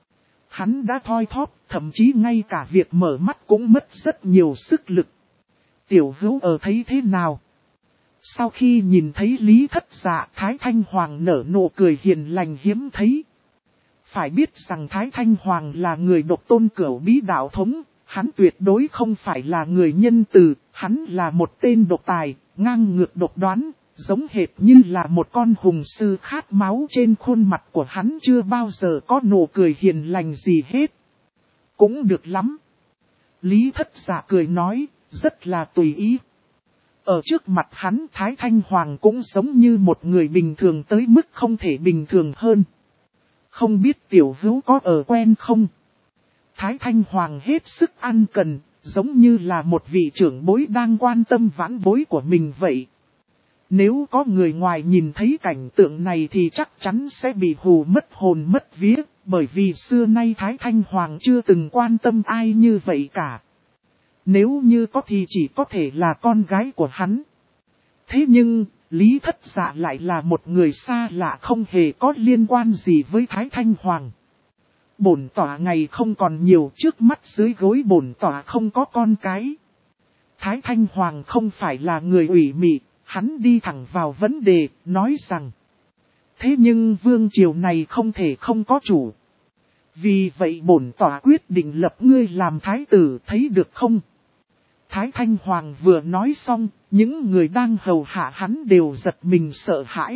Hắn đã thoi thóp, thậm chí ngay cả việc mở mắt cũng mất rất nhiều sức lực. Tiểu Hữu ở thấy thế nào? Sau khi nhìn thấy Lý Thất Dạ, Thái Thanh Hoàng nở nụ cười hiền lành hiếm thấy. Phải biết rằng Thái Thanh Hoàng là người độc tôn cửu bí đạo thống, hắn tuyệt đối không phải là người nhân từ, hắn là một tên độc tài, ngang ngược độc đoán, giống hệt như là một con hùng sư khát máu. Trên khuôn mặt của hắn chưa bao giờ có nụ cười hiền lành gì hết. Cũng được lắm. Lý Thất Dạ cười nói, rất là tùy ý. Ở trước mặt hắn Thái Thanh Hoàng cũng giống như một người bình thường tới mức không thể bình thường hơn. Không biết Tiểu Hữu có ở quen không? Thái Thanh Hoàng hết sức ăn cần, giống như là một vị trưởng bối đang quan tâm vãn bối của mình vậy. Nếu có người ngoài nhìn thấy cảnh tượng này thì chắc chắn sẽ bị hù mất hồn mất vía, bởi vì xưa nay Thái Thanh Hoàng chưa từng quan tâm ai như vậy cả. Nếu như có thì chỉ có thể là con gái của hắn. Thế nhưng, Lý Thất Dạ lại là một người xa lạ không hề có liên quan gì với Thái Thanh Hoàng. Bổn tỏa ngày không còn nhiều, trước mắt dưới gối bổn tỏa không có con cái. Thái Thanh Hoàng không phải là người ủy mị, hắn đi thẳng vào vấn đề, nói rằng. Thế nhưng vương triều này không thể không có chủ. Vì vậy bổn tỏa quyết định lập ngươi làm thái tử, thấy được không? Thái Thanh Hoàng vừa nói xong, những người đang hầu hạ hắn đều giật mình sợ hãi.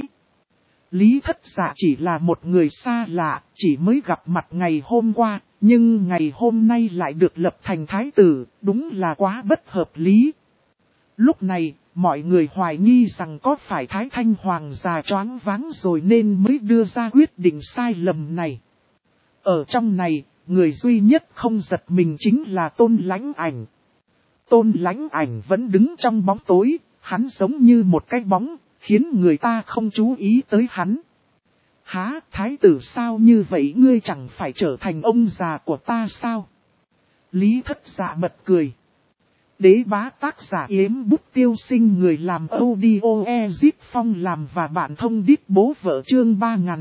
Lý Thất Dạ chỉ là một người xa lạ, chỉ mới gặp mặt ngày hôm qua, nhưng ngày hôm nay lại được lập thành thái tử, đúng là quá bất hợp lý. Lúc này, mọi người hoài nghi rằng có phải Thái Thanh Hoàng già choáng váng rồi nên mới đưa ra quyết định sai lầm này. Ở trong này, người duy nhất không giật mình chính là Tôn Lãnh Ảnh. Tôn Lãnh Ảnh vẫn đứng trong bóng tối, hắn giống như một cái bóng, khiến người ta không chú ý tới hắn. Hả, thái tử sao như vậy, ngươi chẳng phải trở thành ông già của ta sao? Lý Thất Dạ bật cười. Đế bá tác giả Yếm Bút Tiêu Sinh, người làm audio Ezip Phong làm và bạn thông đít bố vợ, chương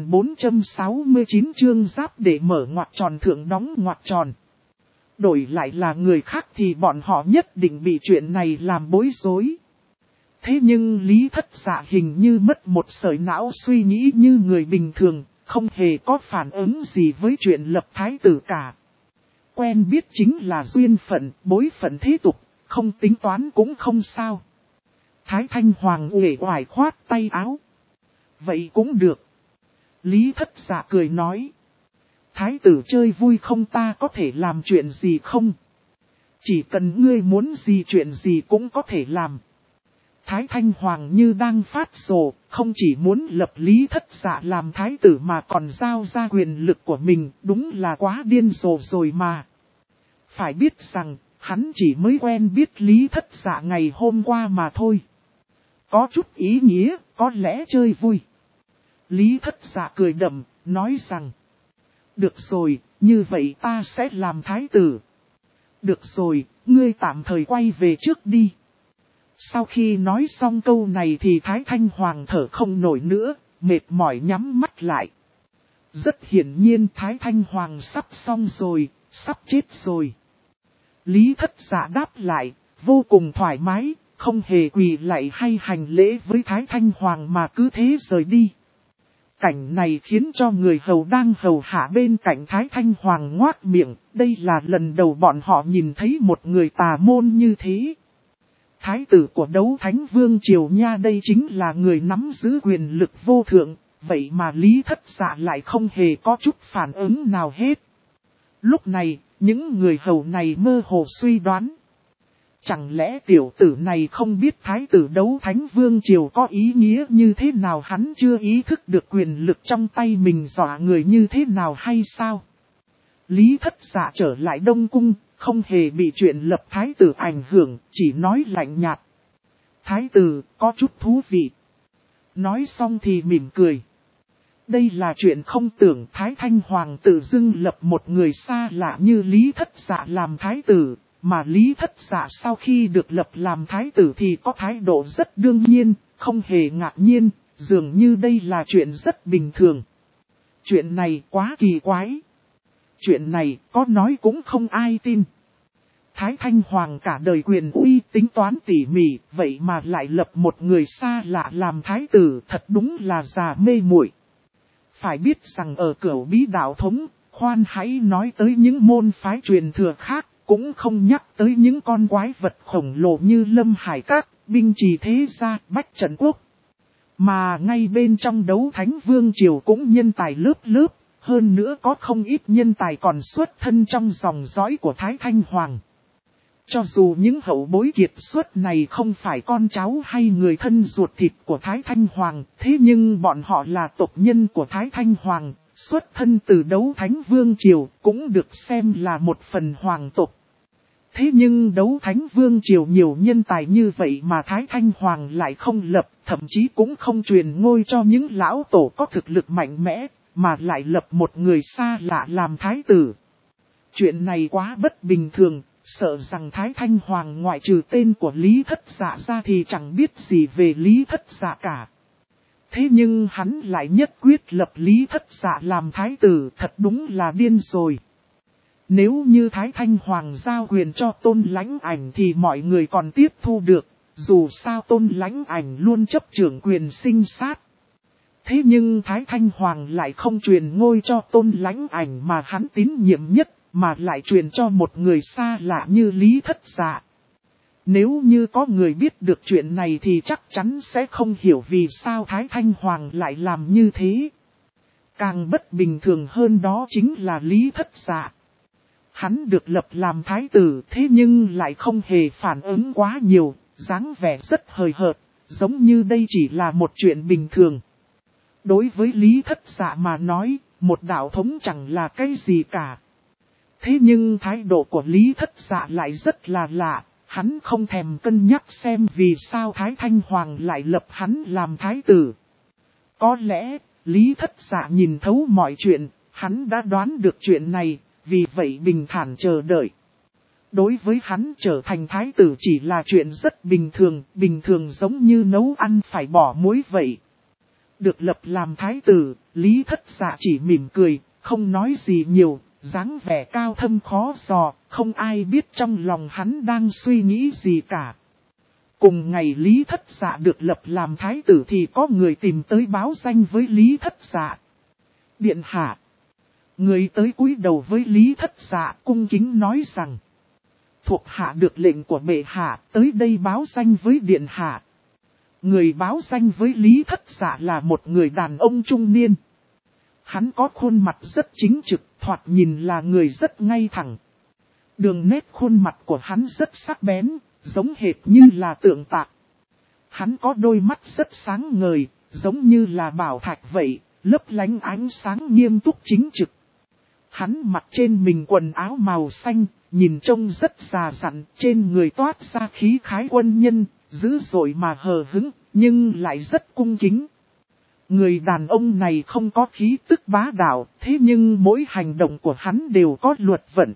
3469, chương giáp để mở ngoặc tròn thượng đóng ngoặc tròn. Đổi lại là người khác thì bọn họ nhất định bị chuyện này làm bối rối. Thế nhưng Lý Thất Dạ hình như mất một sợi não, suy nghĩ như người bình thường, không hề có phản ứng gì với chuyện lập thái tử cả. Quen biết chính là duyên phận, bối phận thế tục, không tính toán cũng không sao. Thái Thanh Hoàng uể oải khoát tay áo. Vậy cũng được. Lý Thất Dạ cười nói. Thái tử chơi vui không, ta có thể làm chuyện gì không? Chỉ cần ngươi muốn gì chuyện gì cũng có thể làm. Thái Thanh Hoàng như đang phát rồ, không chỉ muốn lập Lý Thất Dạ làm thái tử mà còn giao ra quyền lực của mình, đúng là quá điên rồ rồi mà. Phải biết rằng, hắn chỉ mới quen biết Lý Thất Dạ ngày hôm qua mà thôi. Có chút ý nghĩa, có lẽ chơi vui. Lý Thất Dạ cười đậm, nói rằng. Được rồi, như vậy ta sẽ làm thái tử. Được rồi, ngươi tạm thời quay về trước đi. Sau khi nói xong câu này thì Thái Thanh Hoàng thở không nổi nữa, mệt mỏi nhắm mắt lại. Rất hiển nhiên Thái Thanh Hoàng sắp xong rồi, sắp chết rồi. Lý Thất Dạ đáp lại, vô cùng thoải mái, không hề quỳ lạy hay hành lễ với Thái Thanh Hoàng mà cứ thế rời đi. Cảnh này khiến cho người hầu đang hầu hạ bên cạnh Thái Thanh Hoàng ngoác miệng, đây là lần đầu bọn họ nhìn thấy một người tà môn như thế. Thái tử của Đấu Thánh Vương Triều nha, đây chính là người nắm giữ quyền lực vô thượng, vậy mà Lý Thất Dạ lại không hề có chút phản ứng nào hết. Lúc này, Những người hầu này mơ hồ suy đoán. Chẳng lẽ tiểu tử này không biết thái tử đấu thánh vương triều có ý nghĩa như thế nào, hắn chưa ý thức được quyền lực trong tay mình dọa người như thế nào hay sao? Lý Thất Dạ trở lại Đông Cung, không hề bị chuyện lập thái tử ảnh hưởng, chỉ nói lạnh nhạt. Thái tử, có chút thú vị. Nói xong thì mỉm cười. Đây là chuyện không tưởng Thái Thanh Hoàng tự dưng lập một người xa lạ như Lý Thất Dạ làm thái tử, mà Lý Thất Dạ sau khi được lập làm thái tử thì có thái độ rất đương nhiên, không hề ngạc nhiên, dường như đây là chuyện rất bình thường. Chuyện này quá kỳ quái. Chuyện này có nói cũng không ai tin. Thái Thanh Hoàng cả đời quyền uy tính toán tỉ mỉ, vậy mà lại lập một người xa lạ làm thái tử, thật đúng là già mê muội. Phải biết rằng ở Cửu Bí đạo thống, khoan hãy nói tới những môn phái truyền thừa khác, cũng không nhắc tới những con quái vật khổng lồ như Lâm Hải Các, Binh Trì Thế Gia, Bách Trận Quốc. Mà ngay bên trong Đấu Thánh Vương Triều cũng nhân tài lớp lớp, hơn nữa có không ít nhân tài còn xuất thân trong dòng dõi của Thái Thanh Hoàng. Cho dù những hậu bối kiệt xuất này không phải con cháu hay người thân ruột thịt của Thái Thanh Hoàng, thế nhưng bọn họ là tộc nhân của Thái Thanh Hoàng, xuất thân từ Đấu Thánh Vương Triều, cũng được xem là một phần hoàng tộc. Thế nhưng Đấu Thánh Vương Triều nhiều nhân tài như vậy mà Thái Thanh Hoàng lại không lập, thậm chí cũng không truyền ngôi cho những lão tổ có thực lực mạnh mẽ, mà lại lập một người xa lạ làm thái tử. Chuyện này quá bất bình thường. Sợ rằng Thái Thanh Hoàng ngoại trừ tên của Lý Thất Dạ ra thì chẳng biết gì về Lý Thất Dạ cả. Thế nhưng hắn lại nhất quyết lập Lý Thất Dạ làm thái tử, thật đúng là điên rồi. Nếu như Thái Thanh Hoàng giao quyền cho Tôn Lãnh Ảnh thì mọi người còn tiếp thu được, dù sao Tôn Lãnh Ảnh luôn chấp trưởng quyền sinh sát. Thế nhưng Thái Thanh Hoàng lại không truyền ngôi cho Tôn Lãnh Ảnh mà hắn tín nhiệm nhất, mà lại truyền cho một người xa lạ như Lý Thất Dạ. Nếu như có người biết được chuyện này thì chắc chắn sẽ không hiểu vì sao Thái Thanh Hoàng lại làm như thế. Càng bất bình thường hơn đó chính là Lý Thất Dạ. Hắn được lập làm thái tử thế nhưng lại không hề phản ứng quá nhiều, dáng vẻ rất hời hợt, giống như đây chỉ là một chuyện bình thường. Đối với Lý Thất Dạ mà nói, một đạo thống chẳng là cái gì cả. Thế nhưng thái độ của Lý Thất Dạ lại rất là lạ, hắn không thèm cân nhắc xem vì sao Thái Thanh Hoàng lại lập hắn làm thái tử. Có lẽ, Lý Thất Dạ nhìn thấu mọi chuyện, hắn đã đoán được chuyện này, vì vậy bình thản chờ đợi. Đối với hắn trở thành thái tử chỉ là chuyện rất bình thường giống như nấu ăn phải bỏ muối vậy. Được lập làm thái tử, Lý Thất Dạ chỉ mỉm cười, không nói gì nhiều. Dáng vẻ cao thâm khó dò, không ai biết trong lòng hắn đang suy nghĩ gì cả. Cùng ngày Lý Thất Dạ được lập làm thái tử thì có người tìm tới báo danh với Lý Thất Dạ. Điện hạ. Người tới cúi đầu với Lý Thất Dạ cung kính nói rằng. Thuộc hạ được lệnh của bệ hạ tới đây báo danh với điện hạ. Người báo danh với Lý Thất Dạ là một người đàn ông trung niên. Hắn có khuôn mặt rất chính trực, thoạt nhìn là người rất ngay thẳng. Đường nét khuôn mặt của hắn rất sắc bén, giống hệt như là tượng tạc. Hắn có đôi mắt rất sáng ngời, giống như là bảo thạch vậy, lấp lánh ánh sáng nghiêm túc chính trực. Hắn mặc trên mình quần áo màu xanh, nhìn trông rất già dặn, trên người toát ra khí khái quân nhân, dữ dội mà hờ hững, nhưng lại rất cung kính. Người đàn ông này không có khí tức bá đạo, thế nhưng mỗi hành động của hắn đều có luật vận.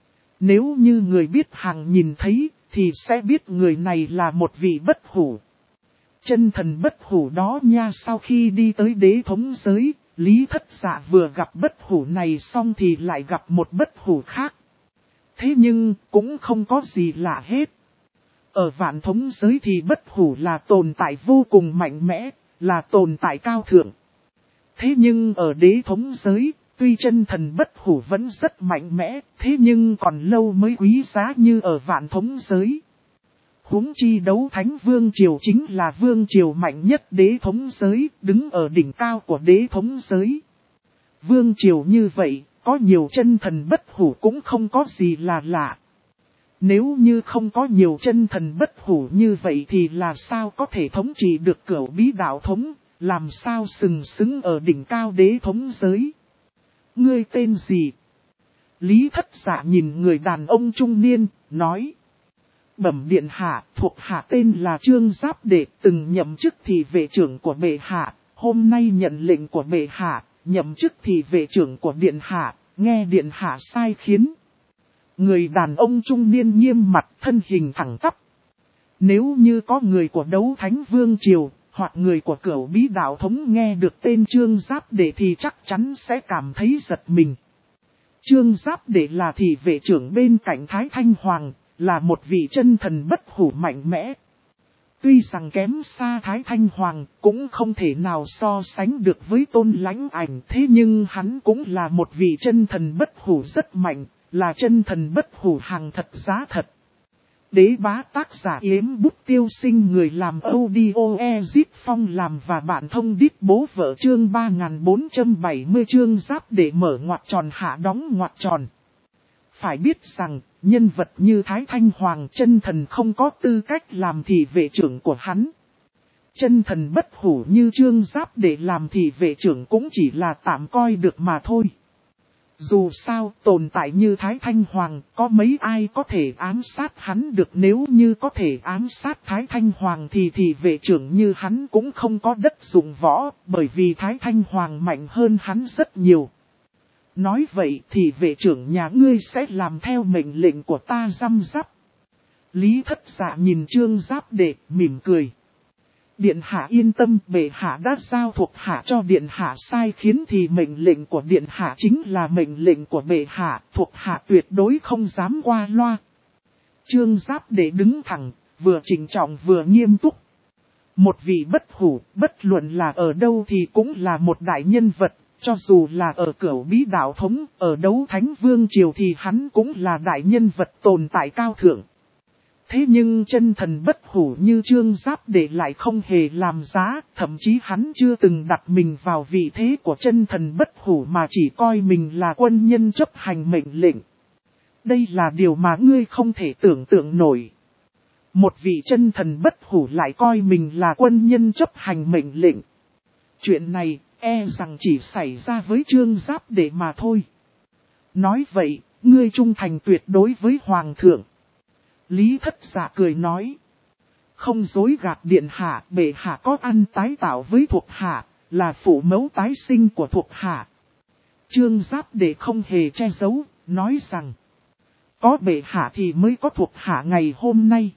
Nếu như người biết hàng nhìn thấy, thì sẽ biết người này là một vị bất hủ. Chân thần bất hủ đó nha, sau khi đi tới đế thống giới, Lý Thất Dạ vừa gặp bất hủ này xong thì lại gặp một bất hủ khác. Thế nhưng, cũng không có gì lạ hết. Ở vạn thống giới thì bất hủ là tồn tại vô cùng mạnh mẽ, là tồn tại cao thượng. Thế nhưng ở đế thống giới, tuy chân thần bất hủ vẫn rất mạnh mẽ, thế nhưng còn lâu mới quý giá như ở vạn thống giới. Huống chi Đấu Thánh Vương Triều chính là vương triều mạnh nhất đế thống giới, đứng ở đỉnh cao của đế thống giới. Vương triều như vậy, có nhiều chân thần bất hủ cũng không có gì là lạ. Nếu như không có nhiều chân thần bất hủ như vậy thì là sao có thể thống trị được Cửu Bí đạo thống, làm sao sừng sững ở đỉnh cao đế thống giới. Ngươi tên gì? Lý Thất Dạ nhìn người đàn ông trung niên, nói. Bẩm điện hạ, thuộc hạ tên là Trương Giáp Đệ, từng nhậm chức thị vệ trưởng của bệ hạ, hôm nay nhận lệnh của bệ hạ, nhậm chức thị vệ trưởng của điện hạ, nghe điện hạ sai khiến. Người đàn ông trung niên nghiêm mặt, thân hình thẳng tắp. Nếu như có người của Đấu Thánh Vương Triều, hoặc người của Cửu Bí đạo thống nghe được tên Trương Giáp Đệ thì chắc chắn sẽ cảm thấy giật mình. Trương Giáp Đệ là thị vệ trưởng bên cạnh Thái Thanh Hoàng, là một vị chân thần bất hủ mạnh mẽ. Tuy rằng kém xa Thái Thanh Hoàng, cũng không thể nào so sánh được với Tôn Lãnh Ảnh, thế nhưng hắn cũng là một vị chân thần bất hủ rất mạnh, là chân thần bất hủ hàng thật giá thật. Đế bá tác giả Yếm Bút Tiêu Sinh, người làm audio Ezip Phong làm và bạn thông đít bố vợ, chương 3470 Trương Giáp Đệ mở ngoặc tròn hạ đóng ngoặc tròn. Phải biết rằng, nhân vật như Thái Thanh Hoàng chân thần không có tư cách làm thị vệ trưởng của hắn. Chân thần bất hủ như Trương Giáp Đệ làm thị vệ trưởng cũng chỉ là tạm coi được mà thôi. Dù sao, tồn tại như Thái Thanh Hoàng, có mấy ai có thể ám sát hắn được, nếu như có thể ám sát Thái Thanh Hoàng thì thị vệ trưởng như hắn cũng không có đất dụng võ, bởi vì Thái Thanh Hoàng mạnh hơn hắn rất nhiều. Nói vậy thì vệ trưởng nhà ngươi sẽ làm theo mệnh lệnh của ta răm rắp. Lý Thất Dạ nhìn Trương Giáp Đệ, mỉm cười. Điện hạ yên tâm, bệ hạ đã giao thuộc hạ cho điện hạ sai khiến thì mệnh lệnh của điện hạ chính là mệnh lệnh của bệ hạ, thuộc hạ tuyệt đối không dám qua loa. Trương Giáp Đệ đứng thẳng, vừa trịnh trọng vừa nghiêm túc. Một vị bất hủ, bất luận là ở đâu thì cũng là một đại nhân vật, cho dù là ở Cửu Bí đạo thống, ở Đấu Thánh Vương Triều thì hắn cũng là đại nhân vật tồn tại cao thượng. Thế nhưng chân thần bất hủ như Trương Giáp Đệ lại không hề làm giá, thậm chí hắn chưa từng đặt mình vào vị thế của chân thần bất hủ mà chỉ coi mình là quân nhân chấp hành mệnh lệnh. Đây là điều mà ngươi không thể tưởng tượng nổi. Một vị chân thần bất hủ lại coi mình là quân nhân chấp hành mệnh lệnh. Chuyện này e rằng chỉ xảy ra với Trương Giáp Đệ mà thôi. Nói vậy, ngươi trung thành tuyệt đối với Hoàng thượng. Lý Thất Dạ cười nói. Không dối gạt điện hạ, bệ hạ có ăn tái tạo với thuộc hạ, là phụ mẫu tái sinh của thuộc hạ. Trương Giáp Đệ không hề che giấu, nói rằng. Có bệ hạ thì mới có thuộc hạ ngày hôm nay.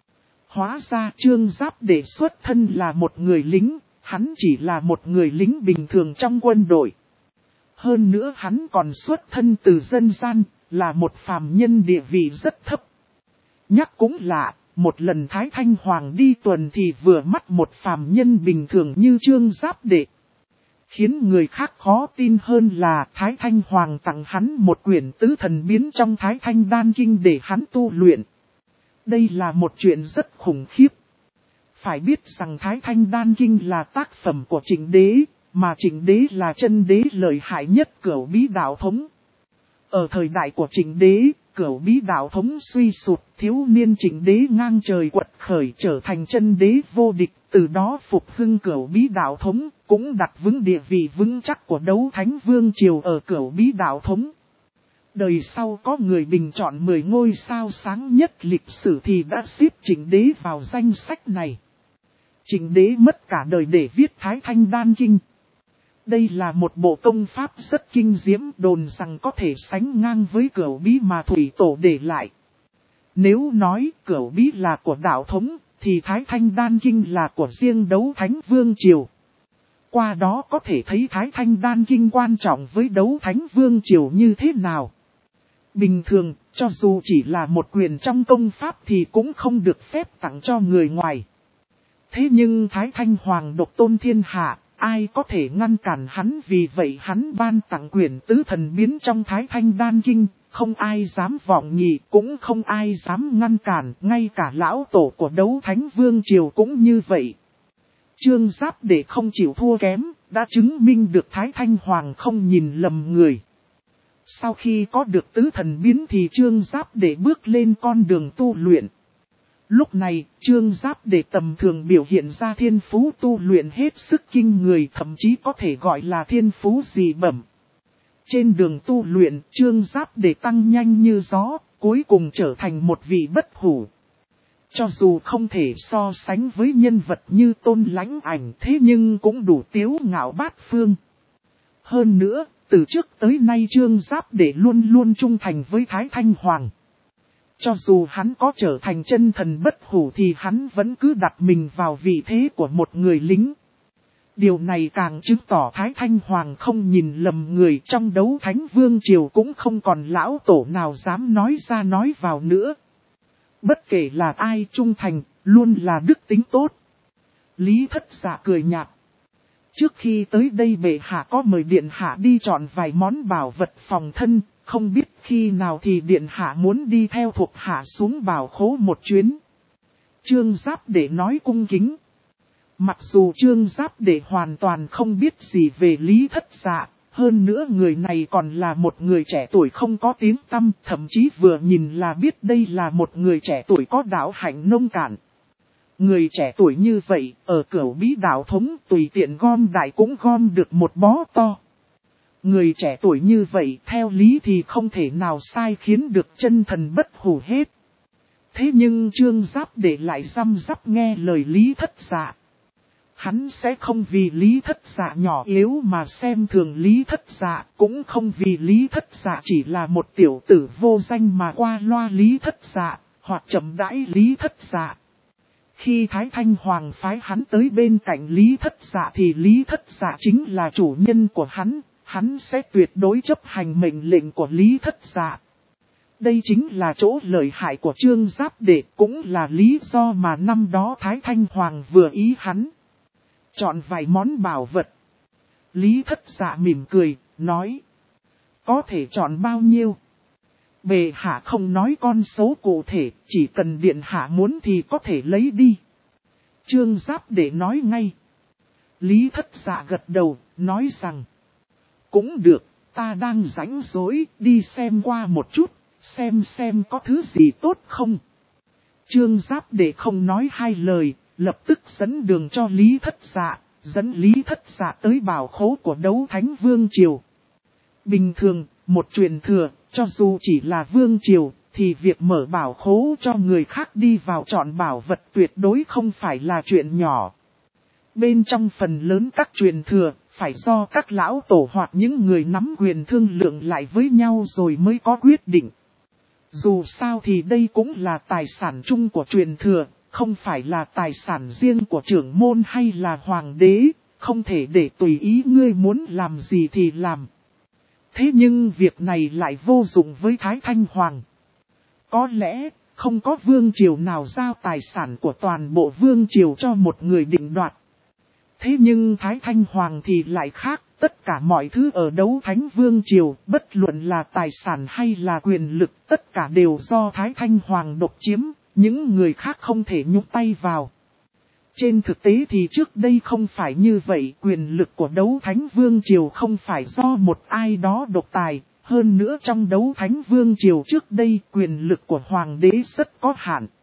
Hóa ra Trương Giáp Đệ xuất thân là một người lính, hắn chỉ là một người lính bình thường trong quân đội. Hơn nữa hắn còn xuất thân từ dân gian, là một phàm nhân địa vị rất thấp. Nhắc cũng lạ, một lần Thái Thanh Hoàng đi tuần thì vừa mắt một phàm nhân bình thường như Trương Giáp Đệ. Khiến người khác khó tin hơn là Thái Thanh Hoàng tặng hắn một quyển tứ thần biến trong Thái Thanh Đan Kinh để hắn tu luyện. Đây là một chuyện rất khủng khiếp. Phải biết rằng Thái Thanh Đan Kinh là tác phẩm của Trịnh Đế, mà Trịnh Đế là chân đế lợi hại nhất Cửu Bí đạo thống. Ở thời đại của Trịnh Đế, Cửu Bí đạo thống suy sụp, thiếu niên Trịnh Đế ngang trời quật khởi trở thành chân đế vô địch, từ đó phục hưng Cửu Bí đạo thống, cũng đặt vững địa vị vững chắc của Đấu Thánh Vương Triều ở Cửu Bí đạo thống. Đời sau có người bình chọn 10 ngôi sao sáng nhất lịch sử thì đã xếp Trịnh Đế vào danh sách này. Trịnh Đế mất cả đời để viết Thái Thanh Đan Kinh. Đây là một bộ công pháp rất kinh diễm, đồn rằng có thể sánh ngang với Cửu Bí mà Thủy Tổ để lại. Nếu nói Cửu Bí là của đạo thống, thì Thái Thanh Đan Kinh là của riêng Đấu Thánh Vương Triều. Qua đó có thể thấy Thái Thanh Đan Kinh quan trọng với Đấu Thánh Vương Triều như thế nào. Bình thường, cho dù chỉ là một quyền trong công pháp thì cũng không được phép tặng cho người ngoài. Thế nhưng Thái Thanh Hoàng độc tôn thiên hạ, ai có thể ngăn cản hắn, vì vậy hắn ban tặng quyền tứ thần biến trong Thái Thanh Đan Kinh, không ai dám vọng nghị, cũng không ai dám ngăn cản, ngay cả lão tổ của Đấu Thánh Vương Triều cũng như vậy. Trương Giáp Đệ không chịu thua kém, đã chứng minh được Thái Thanh Hoàng không nhìn lầm người. Sau khi có được tứ thần biến thì Trương Giáp Đệ bước lên con đường tu luyện. Lúc này, Trương Giáp Đệ tầm thường biểu hiện ra thiên phú tu luyện hết sức kinh người, thậm chí có thể gọi là thiên phú dị bẩm. Trên đường tu luyện, Trương Giáp Đệ tăng nhanh như gió, cuối cùng trở thành một vị bất hủ. Cho dù không thể so sánh với nhân vật như Tôn Lãnh Ảnh, thế nhưng cũng đủ tiếu ngạo bát phương. Hơn nữa, từ trước tới nay Trương Giáp Đệ luôn luôn trung thành với Thái Thanh Hoàng. Cho dù hắn có trở thành chân thần bất hủ thì hắn vẫn cứ đặt mình vào vị thế của một người lính. Điều này càng chứng tỏ Thái Thanh Hoàng không nhìn lầm người, trong đấu Thánh Vương Triều cũng không còn lão tổ nào dám nói ra nói vào nữa. Bất kể là ai trung thành, luôn là đức tính tốt. Lý Thất Dạ cười nhạt. Trước khi tới đây bệ hạ có mời điện hạ đi chọn vài món bảo vật phòng thân, không biết khi nào thì điện hạ muốn đi theo thuộc hạ xuống bảo khố một chuyến. Trương Giáp Đệ nói cung kính. Mặc dù Trương Giáp Đệ hoàn toàn không biết gì về Lý Thất Dạ, hơn nữa người này còn là một người trẻ tuổi không có tiếng tăm, thậm chí vừa nhìn là biết đây là một người trẻ tuổi có đạo hạnh nông cạn. Người trẻ tuổi như vậy, ở Cửu Bí đạo thống tùy tiện gom đại cũng gom được một bó to. Người trẻ tuổi như vậy theo lý thì không thể nào sai khiến được chân thần bất hủ hết. Thế nhưng Trương Giáp Đệ lại răm rắp nghe lời Lý Thất Dạ. Hắn sẽ không vì Lý Thất Dạ nhỏ yếu mà xem thường Lý Thất Dạ, cũng không vì Lý Thất Dạ chỉ là một tiểu tử vô danh mà qua loa Lý Thất Dạ, hoặc chậm đãi Lý Thất Dạ. Khi Thái Thanh Hoàng phái hắn tới bên cạnh Lý Thất Dạ thì Lý Thất Dạ chính là chủ nhân của hắn sẽ tuyệt đối chấp hành mệnh lệnh của Lý Thất Dạ. Đây chính là chỗ lợi hại của Trương Giáp Đệ, cũng là lý do mà năm đó Thái Thanh Hoàng vừa ý hắn. Chọn vài món bảo vật. Lý Thất Dạ mỉm cười, nói. Có thể chọn bao nhiêu? Bệ hạ không nói con số cụ thể, chỉ cần điện hạ muốn thì có thể lấy đi. Trương Giáp Đệ nói ngay. Lý Thất Dạ gật đầu, nói rằng. Cũng được, ta đang rảnh rỗi, đi xem qua một chút, xem có thứ gì tốt không. Trương Giáp Đệ không nói hai lời, lập tức dẫn đường cho Lý Thất Dạ, dẫn Lý Thất Dạ tới bảo khố của đấu Thánh Vương Triều. Bình thường, một truyền thừa, cho dù chỉ là Vương Triều, thì việc mở bảo khố cho người khác đi vào chọn bảo vật tuyệt đối không phải là chuyện nhỏ. Bên trong phần lớn các truyền thừa, phải do các lão tổ hoặc những người nắm quyền thương lượng lại với nhau rồi mới có quyết định. Dù sao thì đây cũng là tài sản chung của truyền thừa, không phải là tài sản riêng của trưởng môn hay là hoàng đế, không thể để tùy ý ngươi muốn làm gì thì làm. Thế nhưng việc này lại vô dụng với Thái Thanh Hoàng. Có lẽ, không có vương triều nào giao tài sản của toàn bộ vương triều cho một người định đoạt. Thế nhưng Thái Thanh Hoàng thì lại khác, tất cả mọi thứ ở đấu Thánh Vương Triều, bất luận là tài sản hay là quyền lực, tất cả đều do Thái Thanh Hoàng độc chiếm, những người khác không thể nhúc tay vào. Trên thực tế thì trước đây không phải như vậy, quyền lực của đấu Thánh Vương Triều không phải do một ai đó độc tài, hơn nữa trong đấu Thánh Vương Triều trước đây quyền lực của Hoàng đế rất có hạn.